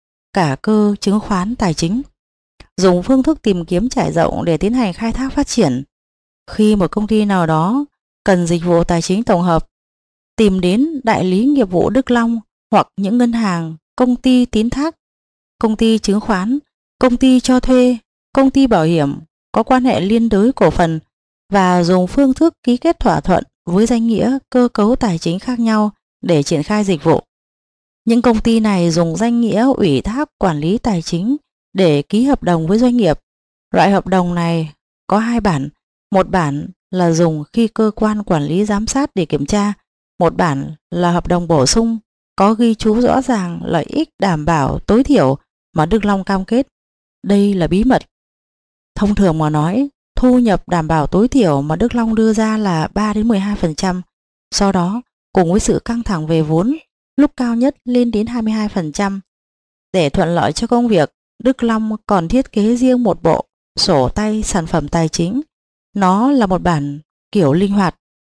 cả cơ chứng khoán tài chính. Dùng phương thức tìm kiếm trải rộng để tiến hành khai thác phát triển. Khi một công ty nào đó cần dịch vụ tài chính tổng hợp, tìm đến đại lý nghiệp vụ Đức Long hoặc những ngân hàng, công ty tín thác, công ty chứng khoán, công ty cho thuê, công ty bảo hiểm có quan hệ liên đới cổ phần và dùng phương thức ký kết thỏa thuận với danh nghĩa cơ cấu tài chính khác nhau để triển khai dịch vụ. Những công ty này dùng danh nghĩa ủy thác quản lý tài chính để ký hợp đồng với doanh nghiệp. Loại hợp đồng này có hai bản, một bản là dùng khi cơ quan quản lý giám sát để kiểm tra, một bản là hợp đồng bổ sung có ghi chú rõ ràng lợi ích đảm bảo tối thiểu mà Đức Long cam kết. Đây là bí mật. Thông thường mà nói, thu nhập đảm bảo tối thiểu mà Đức Long đưa ra là ba đến mười hai phần trăm. Sau đó, cùng với sự căng thẳng về vốn, lúc cao nhất lên đến hai mươi hai phần trăm. Để thuận lợi cho công việc, Đức Long còn thiết kế riêng một bộ sổ tay sản phẩm tài chính. Nó là một bản kiểu linh hoạt.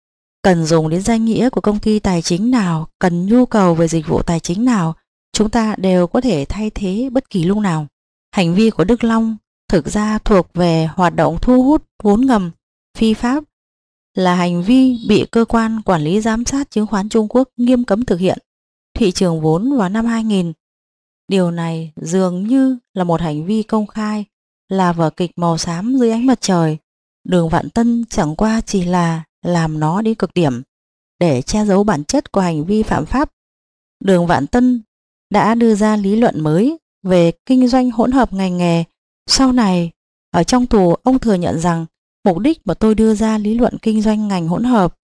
Cần dùng đến danh nghĩa của công ty tài chính nào, cần nhu cầu về dịch vụ tài chính nào, chúng ta đều có thể thay thế bất kỳ lúc nào. Hành vi của Đức Long thực ra thuộc về hoạt động thu hút vốn ngầm, phi pháp, là hành vi bị cơ quan quản lý giám sát chứng khoán Trung Quốc nghiêm cấm thực hiện. Thị trường vốn vào năm hai nghìn. Điều này dường như là một hành vi công khai, là vở kịch màu xám dưới ánh mặt trời. Đường Vạn Tân chẳng qua chỉ là làm nó đến cực điểm để che giấu bản chất của hành vi phạm pháp. Đường Vạn Tân đã đưa ra lý luận mới về kinh doanh hỗn hợp ngành nghề. Sau này, ở trong tù, ông thừa nhận rằng mục đích mà tôi đưa ra lý luận kinh doanh ngành hỗn hợp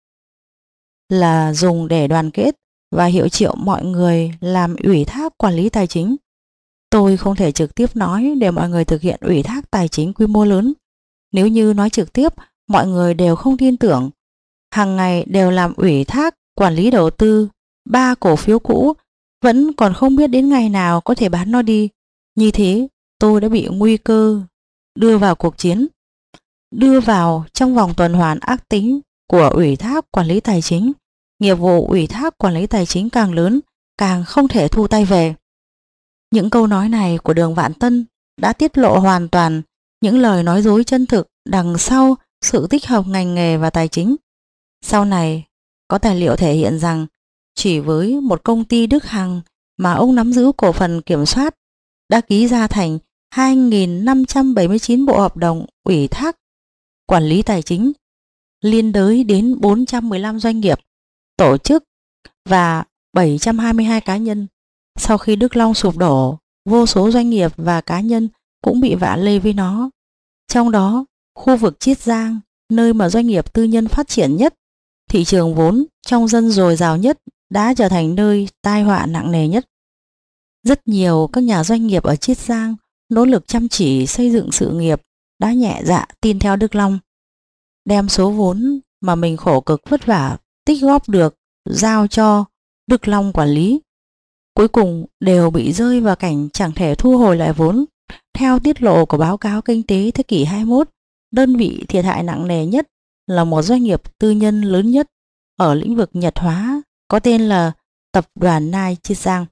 là dùng để đoàn kết và hiệu triệu mọi người làm ủy thác quản lý tài chính. Tôi không thể trực tiếp nói để mọi người thực hiện ủy thác tài chính quy mô lớn. Nếu như nói trực tiếp, mọi người đều không tin tưởng. Hàng ngày đều làm ủy thác quản lý đầu tư ba cổ phiếu cũ, vẫn còn không biết đến ngày nào có thể bán nó đi. Như thế, tôi đã bị nguy cơ đưa vào cuộc chiến, đưa vào trong vòng tuần hoàn ác tính của ủy thác quản lý tài chính. Nghiệp vụ ủy thác quản lý tài chính càng lớn, càng không thể thu tay về. Những câu nói này của Đường Vạn Tân đã tiết lộ hoàn toàn những lời nói dối chân thực đằng sau sự tích hợp ngành nghề và tài chính. Sau này, có tài liệu thể hiện rằng chỉ với một công ty Đức Hằng mà ông nắm giữ cổ phần kiểm soát đã ký ra thành hai nghìn năm trăm bảy mươi chín bộ hợp đồng ủy thác quản lý tài chính, liên đới đến bốn trăm mười lăm doanh nghiệp, tổ chức và bảy trăm hai mươi hai cá nhân. Sau khi Đức Long sụp đổ, vô số doanh nghiệp và cá nhân cũng bị vạ lây với nó. Trong đó, khu vực Chiết Giang, nơi mà doanh nghiệp tư nhân phát triển nhất, thị trường vốn trong dân dồi dào nhất, đã trở thành nơi tai họa nặng nề nhất. Rất nhiều các nhà doanh nghiệp ở Chiết Giang nỗ lực chăm chỉ xây dựng sự nghiệp đã nhẹ dạ tin theo Đức Long, đem số vốn mà mình khổ cực vất vả tích góp được giao cho Đức Long quản lý. Cuối cùng đều bị rơi vào cảnh chẳng thể thu hồi lại vốn. Theo tiết lộ của báo cáo kinh tế thế kỷ hai mươi mốt, đơn vị thiệt hại nặng nề nhất là một doanh nghiệp tư nhân lớn nhất ở lĩnh vực nhật hóa có tên là Tập đoàn Nai Chiết Giang.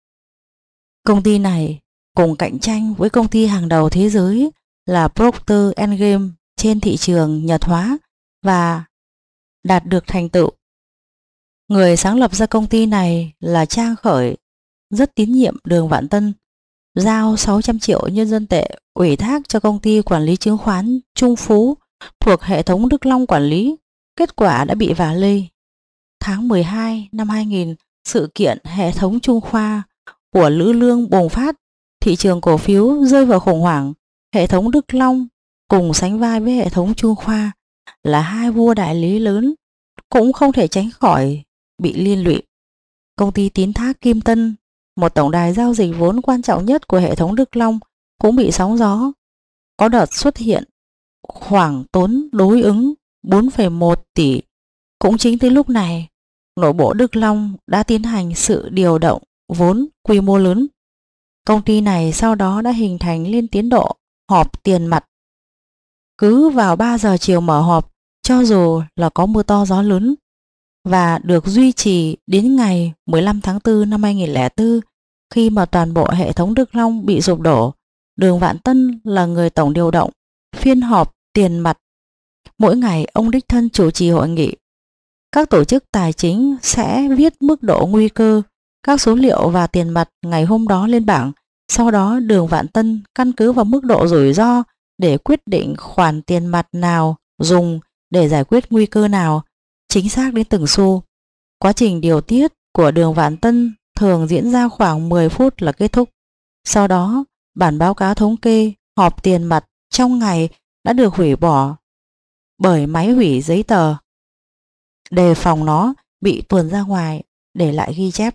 Công ty này cùng cạnh tranh với công ty hàng đầu thế giới là Procter and Gamble trên thị trường nhật hóa và đạt được thành tựu. Người sáng lập ra công ty này là Trang Khởi, rất tín nhiệm Đường Vạn Tân, giao sáu trăm triệu nhân dân tệ ủy thác cho công ty quản lý chứng khoán Trung Phú thuộc hệ thống Đức Long quản lý. Kết quả đã bị vạ lây. Tháng mười hai năm hai nghìn, sự kiện hệ thống Trung Khoa của Lữ Lương bùng phát, thị trường cổ phiếu rơi vào khủng hoảng. Hệ thống Đức Long cùng sánh vai với hệ thống Trung Khoa là hai vua đại lý lớn cũng không thể tránh khỏi bị liên lụy. Công ty tín thác Kim Tân, một tổng đài giao dịch vốn quan trọng nhất của hệ thống Đức Long, cũng bị sóng gió. Có đợt xuất hiện khoản tốn đối ứng bốn phẩy một tỷ. Cũng chính từ lúc này, nội bộ Đức Long đã tiến hành sự điều động vốn quy mô lớn. Công ty này sau đó đã hình thành lên tiến độ họp tiền mặt. Cứ vào ba giờ chiều mở họp, cho dù là có mưa to gió lớn, và được duy trì đến ngày mười lăm tháng tư năm hai nghìn không trăm lẻ bốn, khi mà toàn bộ hệ thống Đức Long bị sụp đổ. Đường Vạn Tân là người tổng điều động phiên họp tiền mặt. Mỗi ngày ông đích thân chủ trì hội nghị. Các tổ chức tài chính sẽ viết mức độ nguy cơ, các số liệu và tiền mặt ngày hôm đó lên bảng. Sau đó Đường Vạn Tân căn cứ vào mức độ rủi ro để quyết định khoản tiền mặt nào dùng để giải quyết nguy cơ nào, chính xác đến từng xu. Quá trình điều tiết của Đường Vạn Tân thường diễn ra khoảng mười phút là kết thúc. Sau đó, bản báo cáo thống kê họp tiền mặt trong ngày đã được hủy bỏ bởi máy hủy giấy tờ, đề phòng nó bị tuồn ra ngoài để lại ghi chép.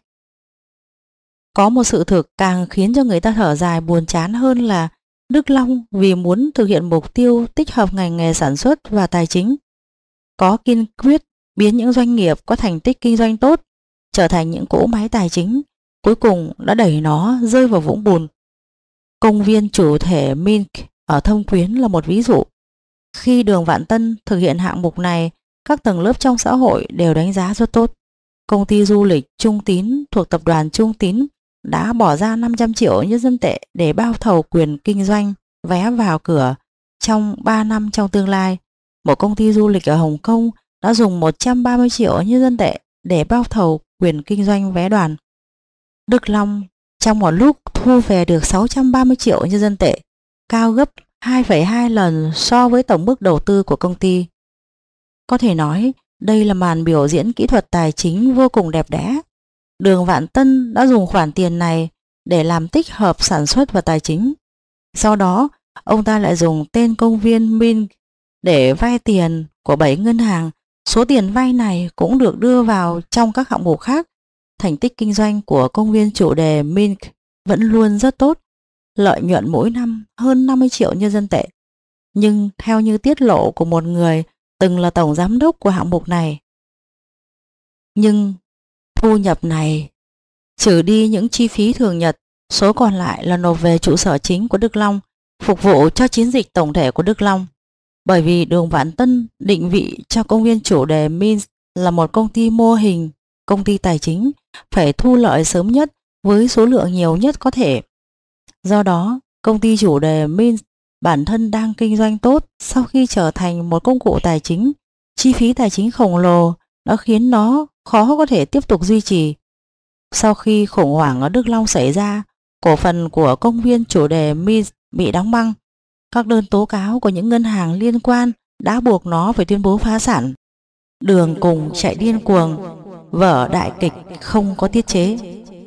Có một sự thực càng khiến cho người ta thở dài buồn chán hơn là Đức Long vì muốn thực hiện mục tiêu tích hợp ngành nghề sản xuất và tài chính, có kiên quyết biến những doanh nghiệp có thành tích kinh doanh tốt trở thành những cỗ máy tài chính, cuối cùng đã đẩy nó rơi vào vũng bùn. Công viên chủ thể Mink ở Thâm Quyến là một ví dụ. Khi Đường Vạn Tân thực hiện hạng mục này, các tầng lớp trong xã hội đều đánh giá rất tốt. Công ty du lịch Trung Tín thuộc tập đoàn Trung Tín đã bỏ ra năm trăm triệu nhân dân tệ để bao thầu quyền kinh doanh vé vào cửa trong ba năm trong tương lai. Một công ty du lịch ở Hồng Kông đã dùng một trăm ba mươi triệu nhân dân tệ để bao thầu quyền kinh doanh vé đoàn. Đức Long trong một lúc thu về được sáu trăm ba mươi triệu nhân dân tệ, cao gấp hai phẩy hai lần so với tổng mức đầu tư của công ty. Có thể nói đây là màn biểu diễn kỹ thuật tài chính vô cùng đẹp đẽ. Đường Vạn Tân đã dùng khoản tiền này để làm tích hợp sản xuất và tài chính. Sau đó, ông ta lại dùng tên công viên Mink để vay tiền của bảy ngân hàng. Số tiền vay này cũng được đưa vào trong các hạng mục khác. Thành tích kinh doanh của công viên chủ đề Mink vẫn luôn rất tốt, lợi nhuận mỗi năm hơn năm mươi triệu nhân dân tệ. Nhưng theo như tiết lộ của một người từng là tổng giám đốc của hạng mục này, nhưng thu nhập này trừ đi những chi phí thường nhật, số còn lại là nộp về trụ sở chính của Đức Long, phục vụ cho chiến dịch tổng thể của Đức Long. Bởi vì Đường Vạn Tân định vị cho công viên chủ đề Mink là một công ty mô hình, công ty tài chính, phải thu lợi sớm nhất với số lượng nhiều nhất có thể. Do đó, công ty chủ đề Mink bản thân đang kinh doanh tốt, sau khi trở thành một công cụ tài chính, chi phí tài chính khổng lồ đã khiến nó khó có thể tiếp tục duy trì. Sau khi khủng hoảng ở Đức Long xảy ra, cổ phần của công viên chủ đề Mink bị đóng băng. Các đơn tố cáo của những ngân hàng liên quan đã buộc nó phải tuyên bố phá sản. Đường cùng chạy điên cuồng, vở đại kịch không có tiết chế.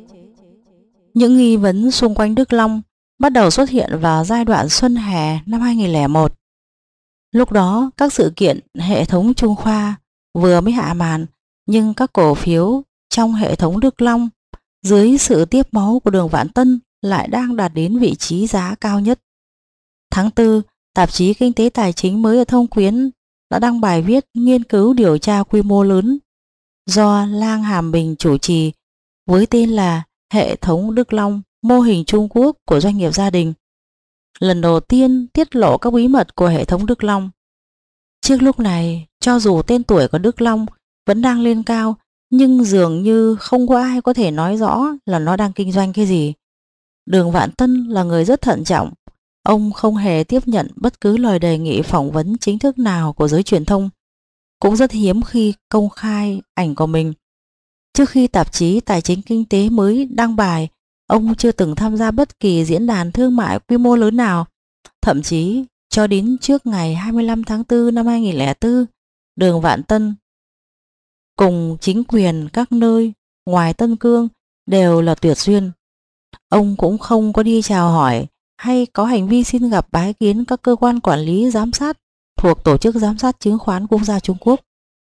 Những nghi vấn xung quanh Đức Long bắt đầu xuất hiện vào giai đoạn xuân hè năm hai nghìn không trăm lẻ một. Lúc đó các sự kiện hệ thống Trung Khoa vừa mới hạ màn, nhưng các cổ phiếu trong hệ thống Đức Long dưới sự tiếp máu của Đường Vạn Tân lại đang đạt đến vị trí giá cao nhất. Tháng tư, tạp chí Kinh tế Tài chính mới ở Thâm Quyến đã đăng bài viết nghiên cứu điều tra quy mô lớn do Lang Hàm Bình chủ trì với tên là Hệ thống Đức Long, mô hình Trung Quốc của doanh nghiệp gia đình. Lần đầu tiên tiết lộ các bí mật của hệ thống Đức Long. Trước lúc này, cho dù tên tuổi của Đức Long vẫn đang lên cao, nhưng dường như không có ai có thể nói rõ là nó đang kinh doanh cái gì. Đường Vạn Tân là người rất thận trọng. Ông không hề tiếp nhận bất cứ lời đề nghị phỏng vấn chính thức nào của giới truyền thông, cũng rất hiếm khi công khai ảnh của mình. Trước khi tạp chí Tài chính Kinh tế mới đăng bài, ông chưa từng tham gia bất kỳ diễn đàn thương mại quy mô lớn nào. Thậm chí cho đến trước ngày hai mươi lăm tháng tư năm hai nghìn không trăm lẻ bốn, Đường Vạn Tân cùng chính quyền các nơi ngoài Tân Cương đều là tuyệt duyên. Ông cũng không có đi chào hỏi hay có hành vi xin gặp bái kiến các cơ quan quản lý giám sát thuộc Tổ chức Giám sát Chứng khoán Quốc gia Trung Quốc.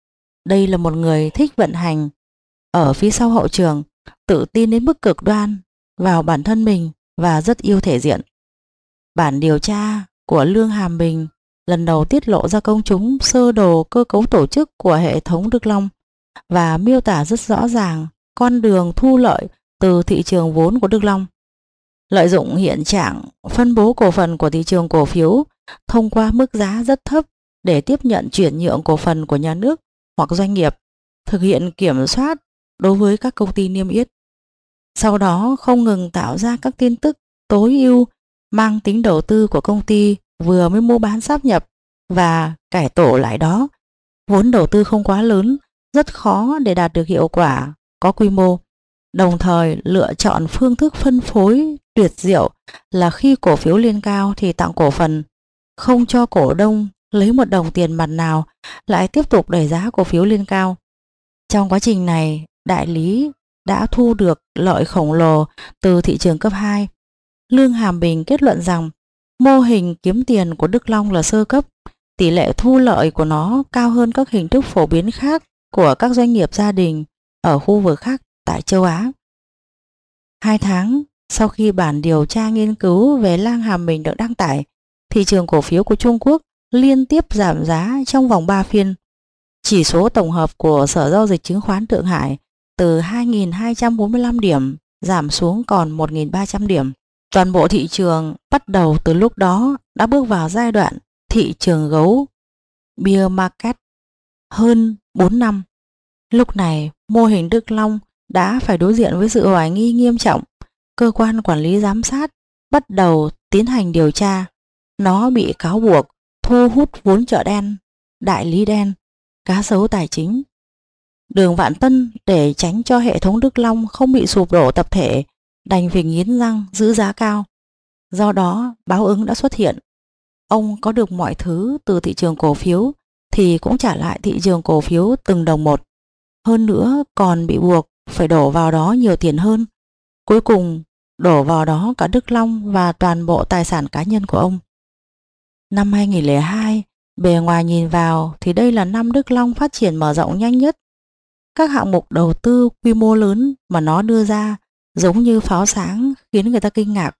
Đây là một người thích vận hành ở phía sau hậu trường, tự tin đến mức cực đoan vào bản thân mình và rất yêu thể diện. Bản điều tra của Lương Hàm Bình lần đầu tiết lộ ra công chúng sơ đồ cơ cấu tổ chức của hệ thống Đức Long và miêu tả rất rõ ràng con đường thu lợi từ thị trường vốn của Đức Long. Lợi dụng hiện trạng phân bố cổ phần của thị trường cổ phiếu thông qua mức giá rất thấp để tiếp nhận chuyển nhượng cổ phần của nhà nước hoặc doanh nghiệp, thực hiện kiểm soát đối với các công ty niêm yết. Sau đó không ngừng tạo ra các tin tức tối ưu mang tính đầu tư của công ty vừa mới mua bán sáp nhập và cải tổ lại đó. Vốn đầu tư không quá lớn, rất khó để đạt được hiệu quả có quy mô. Đồng thời lựa chọn phương thức phân phối tuyệt diệu là khi cổ phiếu lên cao thì tặng cổ phần, không cho cổ đông lấy một đồng tiền mặt nào, lại tiếp tục đẩy giá cổ phiếu lên cao. Trong quá trình này, đại lý đã thu được lợi khổng lồ từ thị trường cấp hai. Lương Hàm Bình kết luận rằng mô hình kiếm tiền của Đức Long là sơ cấp, tỷ lệ thu lợi của nó cao hơn các hình thức phổ biến khác của các doanh nghiệp gia đình ở khu vực khác tại châu Á. Hai tháng sau khi bản điều tra nghiên cứu về Lương Hàm Bình được đăng tải, thị trường cổ phiếu của Trung Quốc liên tiếp giảm giá trong vòng ba phiên. Chỉ số tổng hợp của Sở Giao dịch Chứng khoán Thượng Hải từ hai nghìn hai trăm bốn mươi lăm điểm giảm xuống còn một nghìn ba trăm điểm. Toàn bộ thị trường bắt đầu từ lúc đó đã bước vào giai đoạn thị trường gấu bear market hơn bốn năm. Lúc này, mô hình Đức Long đã phải đối diện với sự hoài nghi nghiêm trọng. Cơ quan quản lý giám sát bắt đầu tiến hành điều tra. Nó bị cáo buộc thu hút vốn chợ đen, đại lý đen, cá sấu tài chính. Đường Vạn Tân để tránh cho hệ thống Đức Long không bị sụp đổ tập thể, đành phải nghiến răng giữ giá cao. Do đó, báo ứng đã xuất hiện. Ông có được mọi thứ từ thị trường cổ phiếu thì cũng trả lại thị trường cổ phiếu từng đồng một. Hơn nữa còn bị buộc phải đổ vào đó nhiều tiền hơn. Cuối cùng đổ vào đó cả Đức Long và toàn bộ tài sản cá nhân của ông. Năm hai nghìn không trăm lẻ hai, bề ngoài nhìn vào thì đây là năm Đức Long phát triển mở rộng nhanh nhất. Các hạng mục đầu tư quy mô lớn mà nó đưa ra giống như pháo sáng khiến người ta kinh ngạc.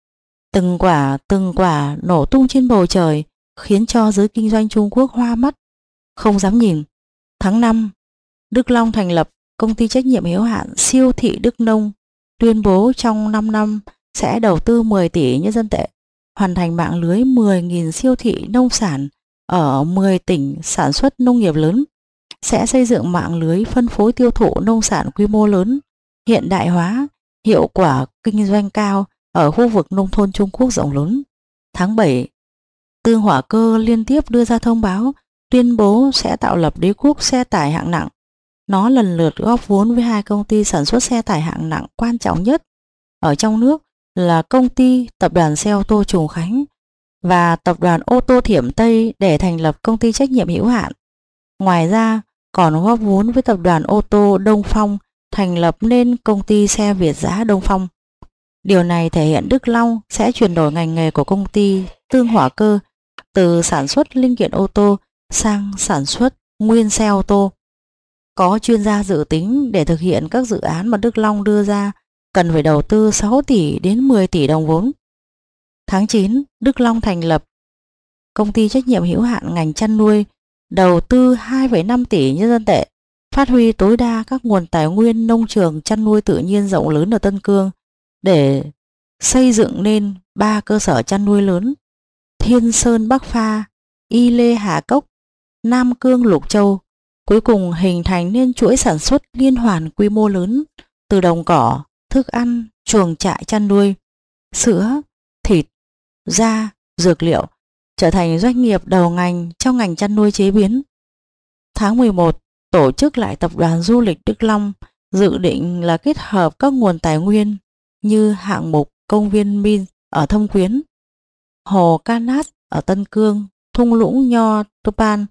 Từng quả từng quả nổ tung trên bầu trời khiến cho giới kinh doanh Trung Quốc hoa mắt, không dám nhìn. Tháng năm, Đức Long thành lập công ty trách nhiệm hữu hạn Siêu thị Đức Nông, tuyên bố trong năm năm sẽ đầu tư mười tỷ nhân dân tệ, hoàn thành mạng lưới mười nghìn siêu thị nông sản ở mười tỉnh sản xuất nông nghiệp lớn, sẽ xây dựng mạng lưới phân phối tiêu thụ nông sản quy mô lớn, hiện đại hóa, hiệu quả kinh doanh cao ở khu vực nông thôn Trung Quốc rộng lớn. Tháng bảy, Tương Hỏa Cơ liên tiếp đưa ra thông báo tuyên bố sẽ tạo lập đế quốc xe tải hạng nặng. Nó lần lượt góp vốn với hai công ty sản xuất xe tải hạng nặng quan trọng nhất ở trong nước là công ty Tập đoàn Xe ô tô Trùng Khánh và Tập đoàn Ô tô Thiểm Tây để thành lập công ty trách nhiệm hữu hạn. Ngoài ra còn góp vốn với Tập đoàn Ô tô Đông Phong thành lập nên công ty xe Việt Giã Đông Phong. Điều này thể hiện Đức Long sẽ chuyển đổi ngành nghề của công ty Tương Hỏa Cơ từ sản xuất linh kiện ô tô sang sản xuất nguyên xe ô tô. Có chuyên gia dự tính để thực hiện các dự án mà Đức Long đưa ra cần phải đầu tư sáu tỷ đến mười tỷ đồng vốn. Tháng chín, Đức Long thành lập công ty trách nhiệm hữu hạn ngành chăn nuôi, đầu tư hai phẩy năm tỷ nhân dân tệ, phát huy tối đa các nguồn tài nguyên nông trường chăn nuôi tự nhiên rộng lớn ở Tân Cương để xây dựng nên ba cơ sở chăn nuôi lớn: Thiên Sơn Bắc Pha, Y Lê Hà Cốc, Nam Cương Lục Châu. Cuối cùng hình thành nên chuỗi sản xuất liên hoàn quy mô lớn từ đồng cỏ, thức ăn, chuồng trại chăn nuôi, sữa, thịt, da, dược liệu, trở thành doanh nghiệp đầu ngành trong ngành chăn nuôi chế biến. Tháng mười một, tổ chức lại tập đoàn du lịch Đức Long, dự định là kết hợp các nguồn tài nguyên như hạng mục công viên Min ở Thâm Quyến, hồ Canát ở Tân Cương, thung lũng Nho Tupan,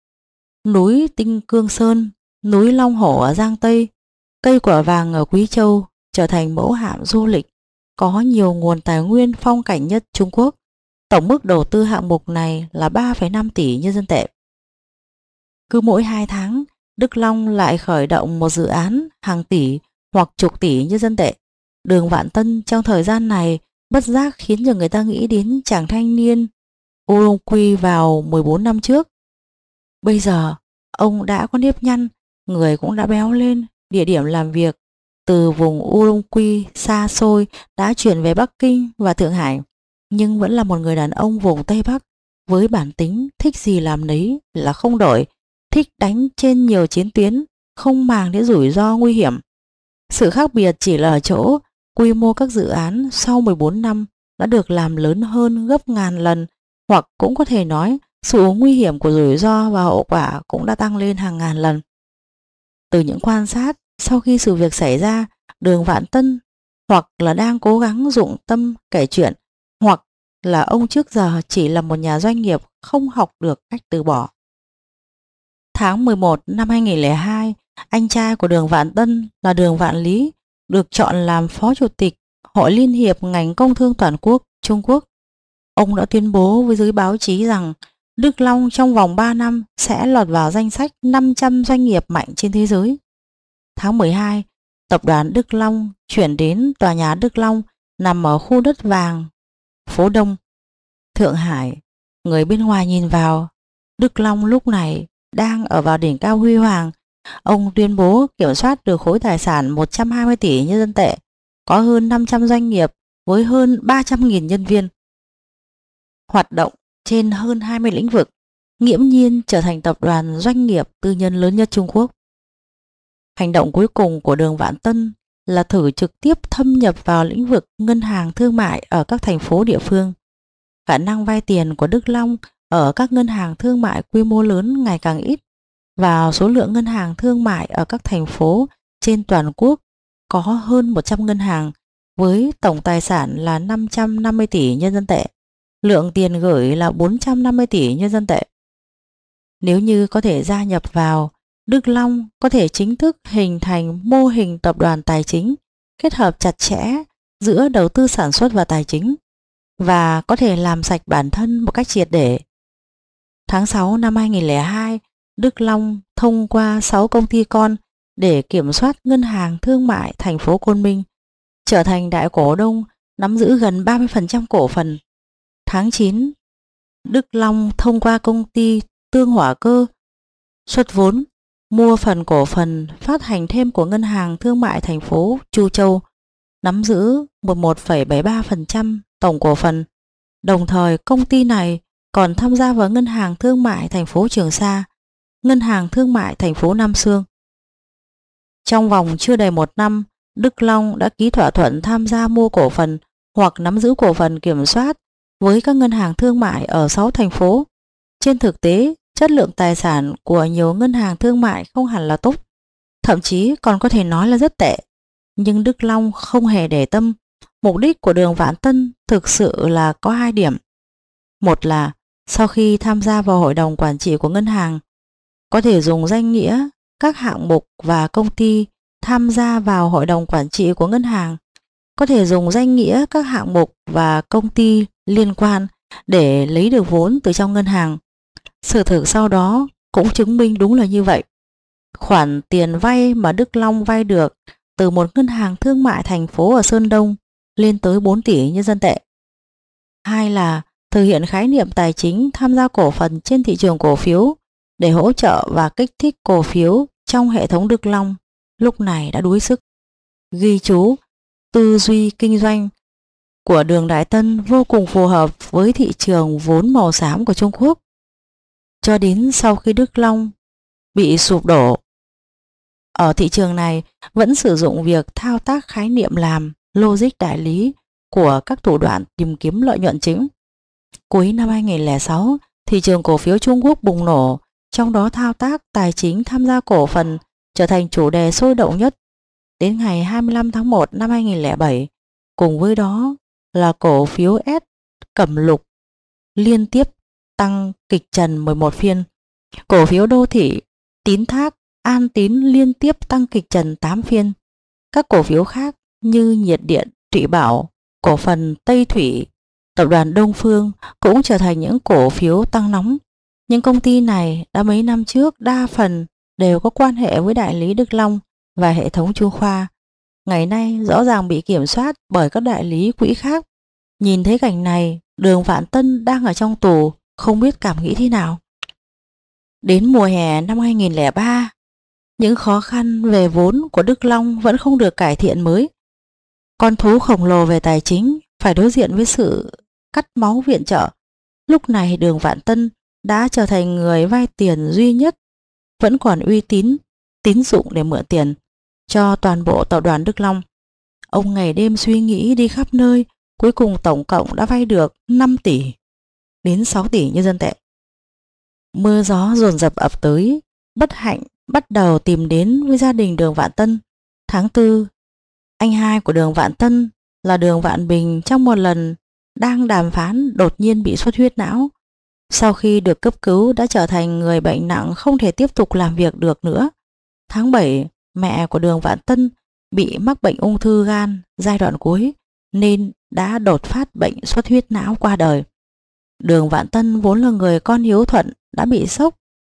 núi Tinh Cương Sơn, núi Long Hổ ở Giang Tây, cây quả vàng ở Quý Châu, trở thành mẫu hạm du lịch có nhiều nguồn tài nguyên phong cảnh nhất Trung Quốc. Tổng mức đầu tư hạng mục này là ba phẩy năm tỷ nhân dân tệ. Cứ mỗi hai tháng, Đức Long lại khởi động một dự án hàng tỷ hoặc chục tỷ nhân dân tệ. Đường Vạn Tân trong thời gian này bất giác khiến cho người ta nghĩ đến chàng thanh niên Urumqi vào mười bốn năm trước. Bây giờ ông đã có nếp nhăn, người cũng đã béo lên, địa điểm làm việc từ vùng Urumqi xa xôi đã chuyển về Bắc Kinh và Thượng Hải, nhưng vẫn là một người đàn ông vùng Tây Bắc với bản tính thích gì làm nấy là không đổi, thích đánh trên nhiều chiến tuyến, không màng đến rủi ro nguy hiểm. Sự khác biệt chỉ là ở chỗ quy mô các dự án sau mười bốn năm đã được làm lớn hơn gấp ngàn lần, hoặc cũng có thể nói sự nguy hiểm của rủi ro và hậu quả cũng đã tăng lên hàng ngàn lần. Từ những quan sát sau khi sự việc xảy ra, Đường Vạn Tân hoặc là đang cố gắng dụng tâm kể chuyện, hoặc là ông trước giờ chỉ là một nhà doanh nghiệp không học được cách từ bỏ. Tháng mười một năm hai nghìn không trăm lẻ hai, anh trai của Đường Vạn Tân là Đường Vạn Lý được chọn làm Phó Chủ tịch Hội Liên hiệp ngành công thương toàn quốc Trung Quốc. Ông đã tuyên bố với giới báo chí rằng Đức Long trong vòng ba năm sẽ lọt vào danh sách năm trăm doanh nghiệp mạnh trên thế giới. Tháng mười hai, tập đoàn Đức Long chuyển đến tòa nhà Đức Long nằm ở khu đất vàng, phố Đông, Thượng Hải. Người bên ngoài nhìn vào, Đức Long lúc này đang ở vào đỉnh cao huy hoàng. Ông tuyên bố kiểm soát được khối tài sản một trăm hai mươi tỷ nhân dân tệ, có hơn năm trăm doanh nghiệp với hơn ba trăm nghìn nhân viên, hoạt động trên hơn hai mươi lĩnh vực, nghiễm nhiên trở thành tập đoàn doanh nghiệp tư nhân lớn nhất Trung Quốc. Hành động cuối cùng của Đường Vạn Tân là thử trực tiếp thâm nhập vào lĩnh vực ngân hàng thương mại ở các thành phố địa phương. Khả năng vay tiền của Đức Long ở các ngân hàng thương mại quy mô lớn ngày càng ít, và số lượng ngân hàng thương mại ở các thành phố trên toàn quốc có hơn một trăm ngân hàng với tổng tài sản là năm trăm năm mươi tỷ nhân dân tệ, lượng tiền gửi là bốn trăm năm mươi tỷ nhân dân tệ. Nếu như có thể gia nhập vào, Đức Long có thể chính thức hình thành mô hình tập đoàn tài chính kết hợp chặt chẽ giữa đầu tư sản xuất và tài chính, và có thể làm sạch bản thân một cách triệt để. Tháng sáu năm hai nghìn không trăm lẻ hai, Đức Long thông qua sáu công ty con để kiểm soát ngân hàng thương mại thành phố Côn Minh, trở thành đại cổ đông nắm giữ gần ba mươi phần trăm cổ phần. Tháng chín, Đức Long thông qua công ty Tương Hỏa Cơ xuất vốn mua phần cổ phần phát hành thêm của ngân hàng thương mại thành phố Chu Châu, nắm giữ mười một phẩy bảy mươi ba phần trăm tổng cổ phần. Đồng thời công ty này còn tham gia vào ngân hàng thương mại thành phố Trường Sa, ngân hàng thương mại thành phố Nam Xương. Trong vòng chưa đầy một năm, Đức Long đã ký thỏa thuận tham gia mua cổ phần hoặc nắm giữ cổ phần kiểm soát với các ngân hàng thương mại ở sáu thành phố. Trên thực tế, chất lượng tài sản của nhiều ngân hàng thương mại không hẳn là tốt, thậm chí còn có thể nói là rất tệ. Nhưng Đức Long không hề để tâm. Mục đích của Đường Vạn Tân thực sự là có hai điểm. Một là sau khi tham gia vào hội đồng quản trị của ngân hàng, có thể dùng danh nghĩa các hạng mục và công ty tham gia vào hội đồng quản trị của ngân hàng, có thể dùng danh nghĩa các hạng mục và công ty liên quan để lấy được vốn từ trong ngân hàng. Sự thực sau đó cũng chứng minh đúng là như vậy. Khoản tiền vay mà Đức Long vay được từ một ngân hàng thương mại thành phố ở Sơn Đông lên tới bốn tỷ nhân dân tệ. Hai là thực hiện khái niệm tài chính tham gia cổ phần trên thị trường cổ phiếu để hỗ trợ và kích thích cổ phiếu trong hệ thống Đức Long lúc này đã đuối sức. Ghi chú, tư duy kinh doanh của Đường Đại Tân vô cùng phù hợp với thị trường vốn màu xám của Trung Quốc. Cho đến sau khi Đức Long bị sụp đổ, ở thị trường này vẫn sử dụng việc thao tác khái niệm làm logic đại lý của các thủ đoạn tìm kiếm lợi nhuận chính. Cuối năm hai nghìn không trăm lẻ sáu, thị trường cổ phiếu Trung Quốc bùng nổ, trong đó thao tác tài chính tham gia cổ phần trở thành chủ đề sôi động nhất. Đến ngày hai mươi lăm tháng một năm hai nghìn không trăm lẻ bảy, cùng với đó là cổ phiếu S Cẩm Lục liên tiếp tăng kịch trần mười một phiên. Cổ phiếu đô thị Tín Thác, An Tín liên tiếp tăng kịch trần tám phiên. Các cổ phiếu khác như Nhiệt Điện, Thủy Bảo, cổ phần Tây Thủy, tập đoàn Đông Phương cũng trở thành những cổ phiếu tăng nóng. Những công ty này đã mấy năm trước đa phần đều có quan hệ với đại lý Đức Long và hệ thống Trung Khoa, ngày nay rõ ràng bị kiểm soát bởi các đại lý quỹ khác. Nhìn thấy cảnh này, Đường Vạn Tân đang ở trong tù, không biết cảm nghĩ thế nào. Đến mùa hè năm hai nghìn lẻ ba, những khó khăn về vốn của Đức Long vẫn không được cải thiện mới. Con thú khổng lồ về tài chính phải đối diện với sự cắt máu viện trợ. Lúc này Đường Vạn Tân đã trở thành người vay tiền duy nhất vẫn còn uy tín, tín dụng để mượn tiền cho toàn bộ tập đoàn Đức Long. Ông ngày đêm suy nghĩ đi khắp nơi, cuối cùng tổng cộng đã vay được năm tỷ đến sáu tỷ nhân dân tệ. Mưa gió dồn dập ập tới, bất hạnh bắt đầu tìm đến với gia đình Đường Vạn Tân. Tháng tư, anh hai của Đường Vạn Tân là Đường Vạn Bình trong một lần đang đàm phán đột nhiên bị xuất huyết não. Sau khi được cấp cứu đã trở thành người bệnh nặng, không thể tiếp tục làm việc được nữa. Tháng bảy, mẹ của Đường Vạn Tân bị mắc bệnh ung thư gan giai đoạn cuối nên đã đột phát bệnh xuất huyết não qua đời. Đường Vạn Tân vốn là người con hiếu thuận đã bị sốc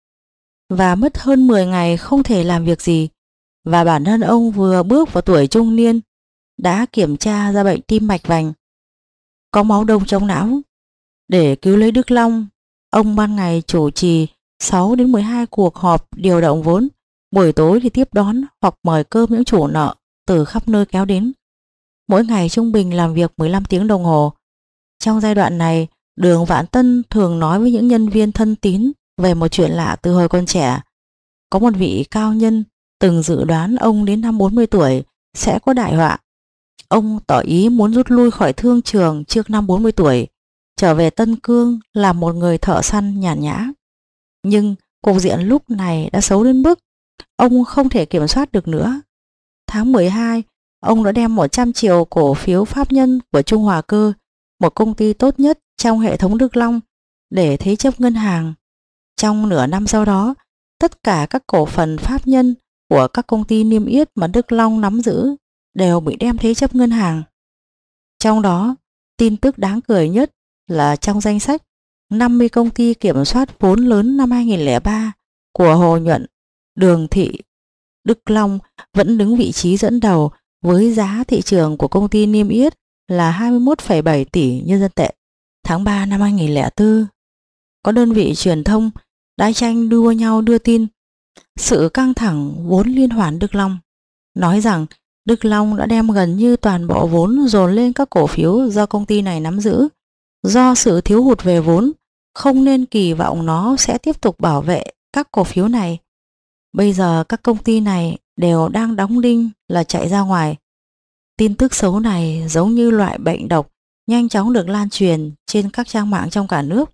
và mất hơn mười ngày không thể làm việc gì, và bản thân ông vừa bước vào tuổi trung niên đã kiểm tra ra bệnh tim mạch vành, có máu đông trong não. Để cứu lấy Đức Long, ông ban ngày chủ trì sáu đến mười hai cuộc họp điều động vốn, buổi tối thì tiếp đón hoặc mời cơm những chủ nợ từ khắp nơi kéo đến. Mỗi ngày trung bình làm việc mười lăm tiếng đồng hồ. Trong giai đoạn này, Đường Vạn Tân thường nói với những nhân viên thân tín về một chuyện lạ từ hồi còn trẻ. Có một vị cao nhân từng dự đoán ông đến năm bốn mươi tuổi sẽ có đại họa. Ông tỏ ý muốn rút lui khỏi thương trường trước năm bốn mươi tuổi, trở về Tân Cương làm một người thợ săn nhàn nhã. Nhưng cục diện lúc này đã xấu đến mức ông không thể kiểm soát được nữa. Tháng mười hai, ông đã đem một trăm triệu cổ phiếu pháp nhân của Trung Hòa Cơ, một công ty tốt nhất trong hệ thống Đức Long, để thế chấp ngân hàng. Trong nửa năm sau đó, tất cả các cổ phần pháp nhân của các công ty niêm yết mà Đức Long nắm giữ đều bị đem thế chấp ngân hàng. Trong đó, tin tức đáng cười nhất là trong danh sách năm mươi công ty kiểm soát vốn lớn năm hai nghìn lẻ ba của Hồ Nhuận, Đường Thị, Đức Long vẫn đứng vị trí dẫn đầu với giá thị trường của công ty niêm yết là hai mươi mốt phẩy bảy tỷ nhân dân tệ. Tháng ba năm hai nghìn lẻ bốn, có đơn vị truyền thông đã tranh đua nhau đưa tin sự căng thẳng vốn liên hoàn Đức Long, nói rằng Đức Long đã đem gần như toàn bộ vốn dồn lên các cổ phiếu do công ty này nắm giữ. Do sự thiếu hụt về vốn, không nên kỳ vọng nó sẽ tiếp tục bảo vệ các cổ phiếu này. Bây giờ các công ty này đều đang đóng đinh là chạy ra ngoài. Tin tức xấu này giống như loại bệnh độc, nhanh chóng được lan truyền trên các trang mạng trong cả nước.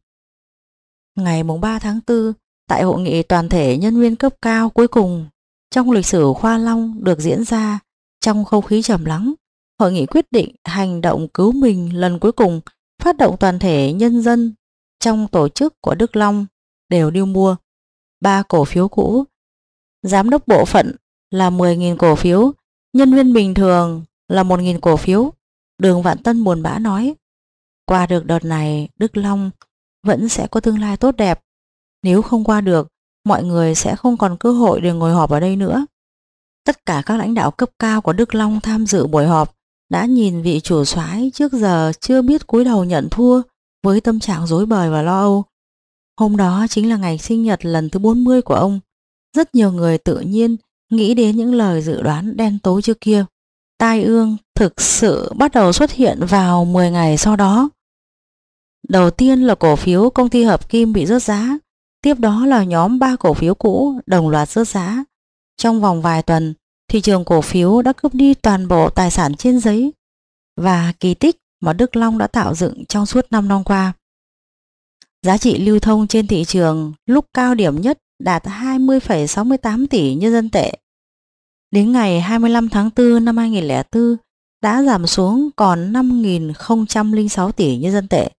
Ngày ba tháng tư, tại hội nghị toàn thể nhân viên cấp cao cuối cùng trong lịch sử Khoa Long được diễn ra trong không khí trầm lắng, hội nghị quyết định hành động cứu mình lần cuối cùng, phát động toàn thể nhân dân trong tổ chức của Đức Long đều đi mua ba cổ phiếu cũ. Giám đốc bộ phận là mười nghìn cổ phiếu, nhân viên bình thường là một nghìn cổ phiếu. Đường Vạn Tân buồn bã nói, qua được đợt này Đức Long vẫn sẽ có tương lai tốt đẹp. Nếu không qua được, mọi người sẽ không còn cơ hội để ngồi họp ở đây nữa. Tất cả các lãnh đạo cấp cao của Đức Long tham dự buổi họp đã nhìn vị chủ soái trước giờ chưa biết cúi đầu nhận thua với tâm trạng rối bời và lo âu. Hôm đó chính là ngày sinh nhật lần thứ bốn mươi của ông. Rất nhiều người tự nhiên nghĩ đến những lời dự đoán đen tối trước kia. Tai ương thực sự bắt đầu xuất hiện vào mười ngày sau đó. Đầu tiên là cổ phiếu công ty Hợp Kim bị rớt giá, tiếp đó là nhóm ba cổ phiếu cũ đồng loạt rớt giá. Trong vòng vài tuần, thị trường cổ phiếu đã cướp đi toàn bộ tài sản trên giấy và kỳ tích mà Đức Long đã tạo dựng trong suốt năm năm qua. Giá trị lưu thông trên thị trường lúc cao điểm nhất đạt hai mươi phẩy sáu mươi tám tỷ nhân dân tệ. Đến ngày hai mươi lăm tháng tư năm hai nghìn lẻ bốn đã giảm xuống còn năm nghìn không trăm lẻ sáu tỷ nhân dân tệ.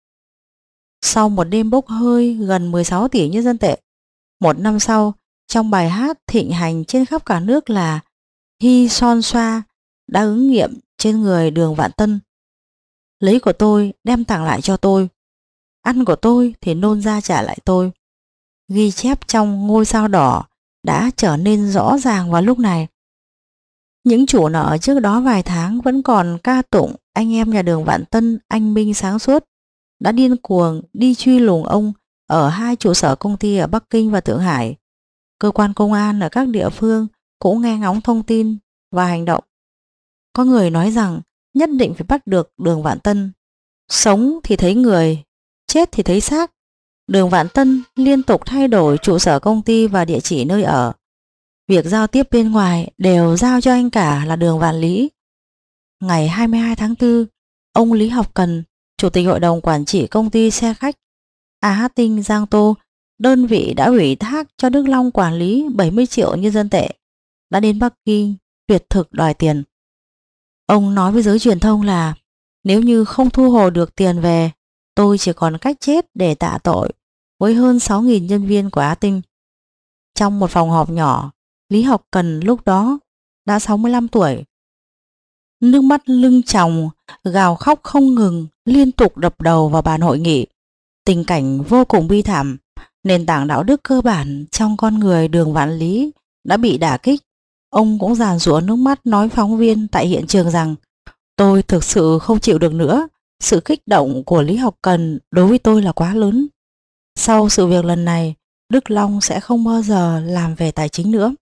Sau một đêm bốc hơi gần mười sáu tỷ nhân dân tệ, một năm sau, trong bài hát thịnh hành trên khắp cả nước là Hy Son Xoa đã ứng nghiệm trên người Đường Vạn Tân. Lấy của tôi đem tặng lại cho tôi, ăn của tôi thì nôn ra trả lại tôi. Ghi chép trong ngôi sao đỏ đã trở nên rõ ràng vào lúc này. Những chủ nợ trước đó vài tháng vẫn còn ca tụng anh em nhà Đường Vạn Tân anh minh sáng suốt, đã điên cuồng đi truy lùng ông ở hai trụ sở công ty ở Bắc Kinh và Thượng Hải. Cơ quan công an ở các địa phương cũng nghe ngóng thông tin và hành động. Có người nói rằng nhất định phải bắt được Đường Vạn Tân. Sống thì thấy người, chết thì thấy xác. Đường Vạn Tân liên tục thay đổi trụ sở công ty và địa chỉ nơi ở. Việc giao tiếp bên ngoài đều giao cho anh cả là Đường Vạn Lý. Ngày hai mươi hai tháng tư, ông Lý Học Cần, Chủ tịch Hội đồng Quản trị công ty xe khách a hát Tinh Giang Tô, đơn vị đã ủy thác cho Đức Long quản lý bảy mươi triệu nhân dân tệ, đã đến Bắc Kinh tuyệt thực đòi tiền. Ông nói với giới truyền thông là nếu như không thu hồi được tiền về, tôi chỉ còn cách chết để tạ tội với hơn sáu nghìn nhân viên của Á Tinh. Trong một phòng họp nhỏ, Lý Học Cần lúc đó đã sáu mươi lăm tuổi. Nước mắt lưng tròng, gào khóc không ngừng, liên tục đập đầu vào bàn hội nghị. Tình cảnh vô cùng bi thảm, nền tảng đạo đức cơ bản trong con người Đường Vạn Lý đã bị đả kích. Ông cũng giàn giụa nước mắt nói phóng viên tại hiện trường rằng tôi thực sự không chịu được nữa, sự kích động của Lý Học Cần đối với tôi là quá lớn. Sau sự việc lần này, Đức Long sẽ không bao giờ làm về tài chính nữa.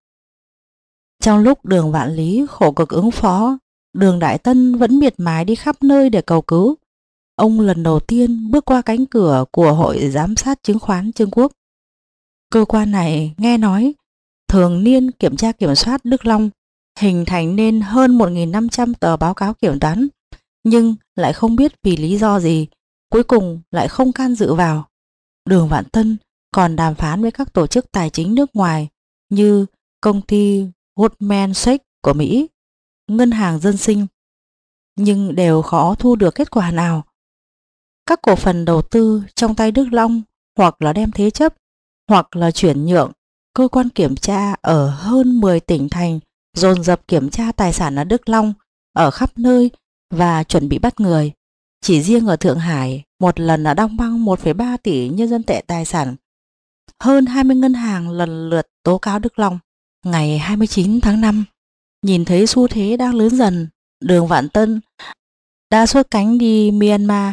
Trong lúc Đường Vạn Lý khổ cực ứng phó, Đường Đại Tân vẫn miệt mài đi khắp nơi để cầu cứu. Ông lần đầu tiên bước qua cánh cửa của Hội Giám sát Chứng khoán Trung Quốc. Cơ quan này nghe nói thường niên kiểm tra kiểm soát Đức Long, hình thành nên hơn một nghìn năm trăm tờ báo cáo kiểm toán, nhưng lại không biết vì lý do gì, cuối cùng lại không can dự vào. Đường Vạn Tân còn đàm phán với các tổ chức tài chính nước ngoài như công ty Goldman Sachs của Mỹ, Ngân hàng Dân sinh, nhưng đều khó thu được kết quả nào. Các cổ phần đầu tư trong tay Đức Long hoặc là đem thế chấp, hoặc là chuyển nhượng. Cơ quan kiểm tra ở hơn mười tỉnh thành dồn dập kiểm tra tài sản ở Đức Long ở khắp nơi và chuẩn bị bắt người. Chỉ riêng ở Thượng Hải, một lần đã đong băng một phẩy ba tỷ nhân dân tệ tài sản. Hơn hai mươi ngân hàng lần lượt tố cáo Đức Long. Ngày hai mươi chín tháng năm, nhìn thấy xu thế đang lớn dần, Đường Vạn Tân đã xuất cánh đi Myanmar.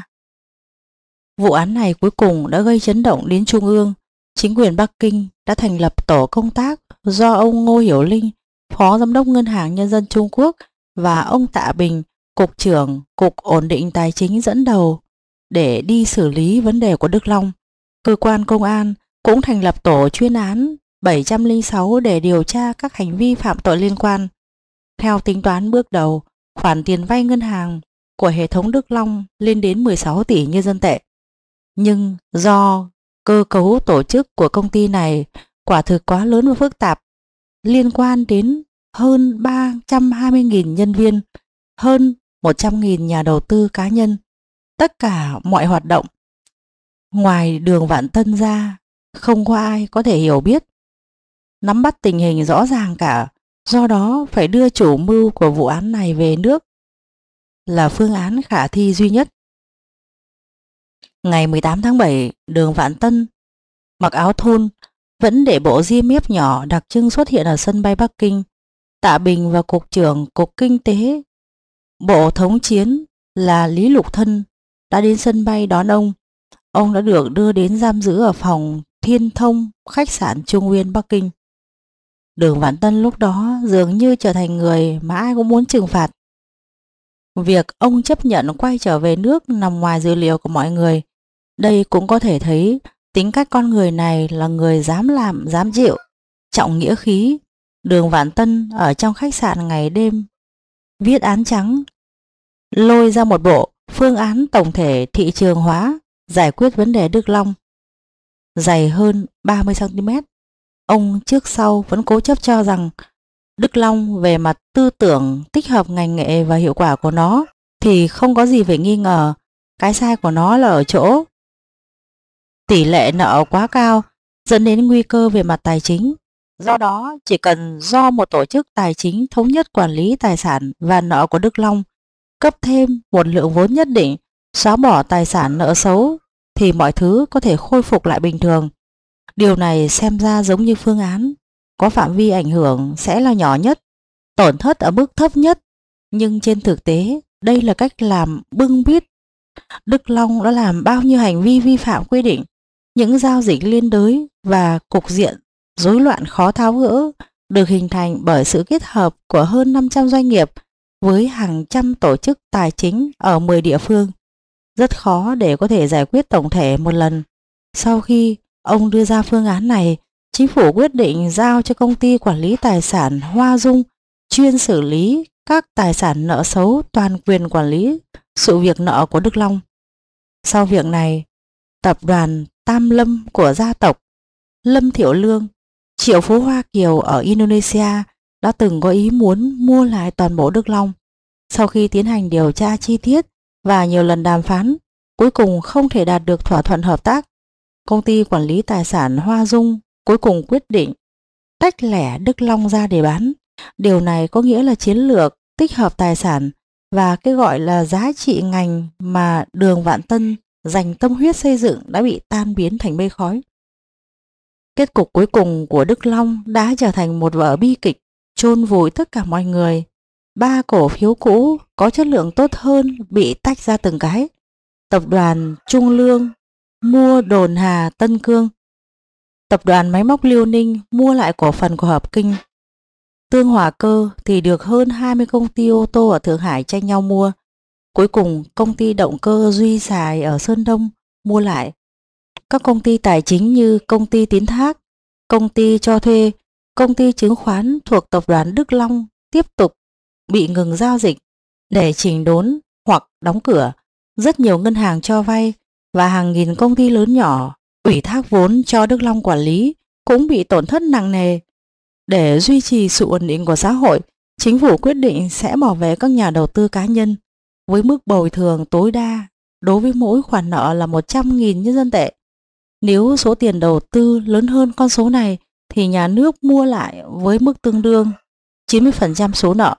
Vụ án này cuối cùng đã gây chấn động đến Trung ương. Chính quyền Bắc Kinh đã thành lập tổ công tác do ông Ngô Hiểu Linh, Phó Giám đốc Ngân hàng Nhân dân Trung Quốc, và ông Tạ Bình, Cục trưởng Cục Ổn định Tài chính dẫn đầu để đi xử lý vấn đề của Đức Long. Cơ quan công an cũng thành lập tổ chuyên án bảy trăm lẻ sáu để điều tra các hành vi phạm tội liên quan. Theo tính toán bước đầu, khoản tiền vay ngân hàng của hệ thống Đức Long lên đến mười sáu tỷ nhân dân tệ. Nhưng do cơ cấu tổ chức của công ty này quả thực quá lớn và phức tạp, liên quan đến hơn ba trăm hai mươi nghìn nhân viên, hơn một trăm nghìn nhà đầu tư cá nhân. Tất cả mọi hoạt động, ngoài Đường Vạn Tân ra, không có ai có thể hiểu biết, nắm bắt tình hình rõ ràng cả. Do đó phải đưa chủ mưu của vụ án này về nước là phương án khả thi duy nhất. Ngày mười tám tháng bảy, Đường Vạn Tân mặc áo thun, vẫn để bộ ria mép nhỏ đặc trưng xuất hiện ở sân bay Bắc Kinh. Tạ Bình và Cục trưởng Cục Kinh tế Bộ Thống chiến là Lý Lục Thân đã đến sân bay đón ông. Ông đã được đưa đến giam giữ ở phòng Thiên Thông, khách sạn Trung Nguyên, Bắc Kinh. Đường Vạn Tân lúc đó dường như trở thành người mà ai cũng muốn trừng phạt. Việc ông chấp nhận quay trở về nước nằm ngoài dự liệu của mọi người. Đây cũng có thể thấy tính cách con người này là người dám làm, dám chịu, trọng nghĩa khí. Đường Vạn Tân ở trong khách sạn ngày đêm viết án trắng, lôi ra một bộ phương án tổng thể thị trường hóa giải quyết vấn đề Đức Long, dày hơn ba mươi xăng ti mét. Ông trước sau vẫn cố chấp cho rằng Đức Long về mặt tư tưởng, tích hợp ngành nghề và hiệu quả của nó thì không có gì phải nghi ngờ. Cái sai của nó là ở chỗ tỷ lệ nợ quá cao, dẫn đến nguy cơ về mặt tài chính. Do đó, chỉ cần do một tổ chức tài chính thống nhất quản lý tài sản và nợ của Đức Long, cấp thêm một lượng vốn nhất định, xóa bỏ tài sản nợ xấu, thì mọi thứ có thể khôi phục lại bình thường. Điều này xem ra giống như phương án có phạm vi ảnh hưởng sẽ là nhỏ nhất, tổn thất ở mức thấp nhất. Nhưng trên thực tế, đây là cách làm bưng bít. Đức Long đã làm bao nhiêu hành vi vi phạm quy định, những giao dịch liên đới và cục diện rối loạn khó tháo gỡ được hình thành bởi sự kết hợp của hơn năm trăm doanh nghiệp với hàng trăm tổ chức tài chính ở mười địa phương. Rất khó để có thể giải quyết tổng thể một lần. Sau khi ông đưa ra phương án này, chính phủ quyết định giao cho công ty quản lý tài sản Hoa Dung chuyên xử lý các tài sản nợ xấu, toàn quyền quản lý sự việc nợ của Đức Long. Sau việc này, tập đoàn Tam Lâm của gia tộc Lâm Thiệu Lương, triệu phú Hoa Kiều ở Indonesia đã từng có ý muốn mua lại toàn bộ Đức Long. Sau khi tiến hành điều tra chi tiết và nhiều lần đàm phán, cuối cùng không thể đạt được thỏa thuận hợp tác. Công ty quản lý tài sản Hoa Dung cuối cùng quyết định tách lẻ Đức Long ra để bán. Điều này có nghĩa là chiến lược tích hợp tài sản và cái gọi là giá trị ngành mà Đường Vạn Tân dành tâm huyết xây dựng đã bị tan biến thành mây khói. Kết cục cuối cùng của Đức Long đã trở thành một vở bi kịch chôn vùi tất cả mọi người. Ba cổ phiếu cũ có chất lượng tốt hơn bị tách ra từng cái. Tập đoàn Trung Lương mua Đồn Hà Tân Cương. Tập đoàn Máy móc Liêu Ninh mua lại cổ phần của Hợp Kinh. Tương Hòa Cơ thì được hơn hai mươi công ty ô tô ở Thượng Hải tranh nhau mua. Cuối cùng công ty động cơ Duy Sài ở Sơn Đông mua lại. Các công ty tài chính như công ty Tín Thác, công ty cho thuê, công ty chứng khoán thuộc tập đoàn Đức Long tiếp tục bị ngừng giao dịch để chỉnh đốn hoặc đóng cửa. Rất nhiều ngân hàng cho vay và hàng nghìn công ty lớn nhỏ ủy thác vốn cho Đức Long quản lý cũng bị tổn thất nặng nề. Để duy trì sự ổn định của xã hội, chính phủ quyết định sẽ bảo vệ các nhà đầu tư cá nhân với mức bồi thường tối đa đối với mỗi khoản nợ là một trăm nghìn nhân dân tệ. Nếu số tiền đầu tư lớn hơn con số này thì nhà nước mua lại với mức tương đương chín mươi phần trăm số nợ.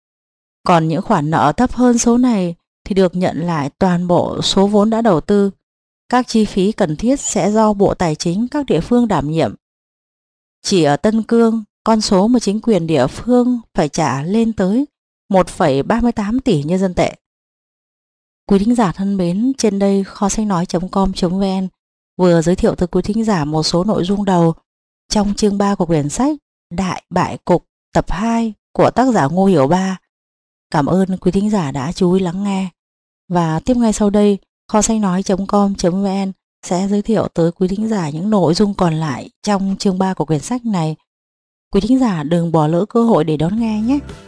Còn những khoản nợ thấp hơn số này thì được nhận lại toàn bộ số vốn đã đầu tư. Các chi phí cần thiết sẽ do Bộ Tài chính các địa phương đảm nhiệm. Chỉ ở Tân Cương, con số mà chính quyền địa phương phải trả lên tới một phẩy ba mươi tám tỷ nhân dân tệ. Quý thính giả thân mến, trên đây kho sách nói chấm com chấm vn vừa giới thiệu tới quý thính giả một số nội dung đầu trong chương ba của quyển sách Đại Bại Cục tập hai của tác giả Ngô Hiểu Ba. Cảm ơn quý thính giả đã chú ý lắng nghe. Và tiếp ngay sau đây, kho sách nói chấm com chấm vn sẽ giới thiệu tới quý thính giả những nội dung còn lại trong chương ba của quyển sách này. Quý thính giả đừng bỏ lỡ cơ hội để đón nghe nhé.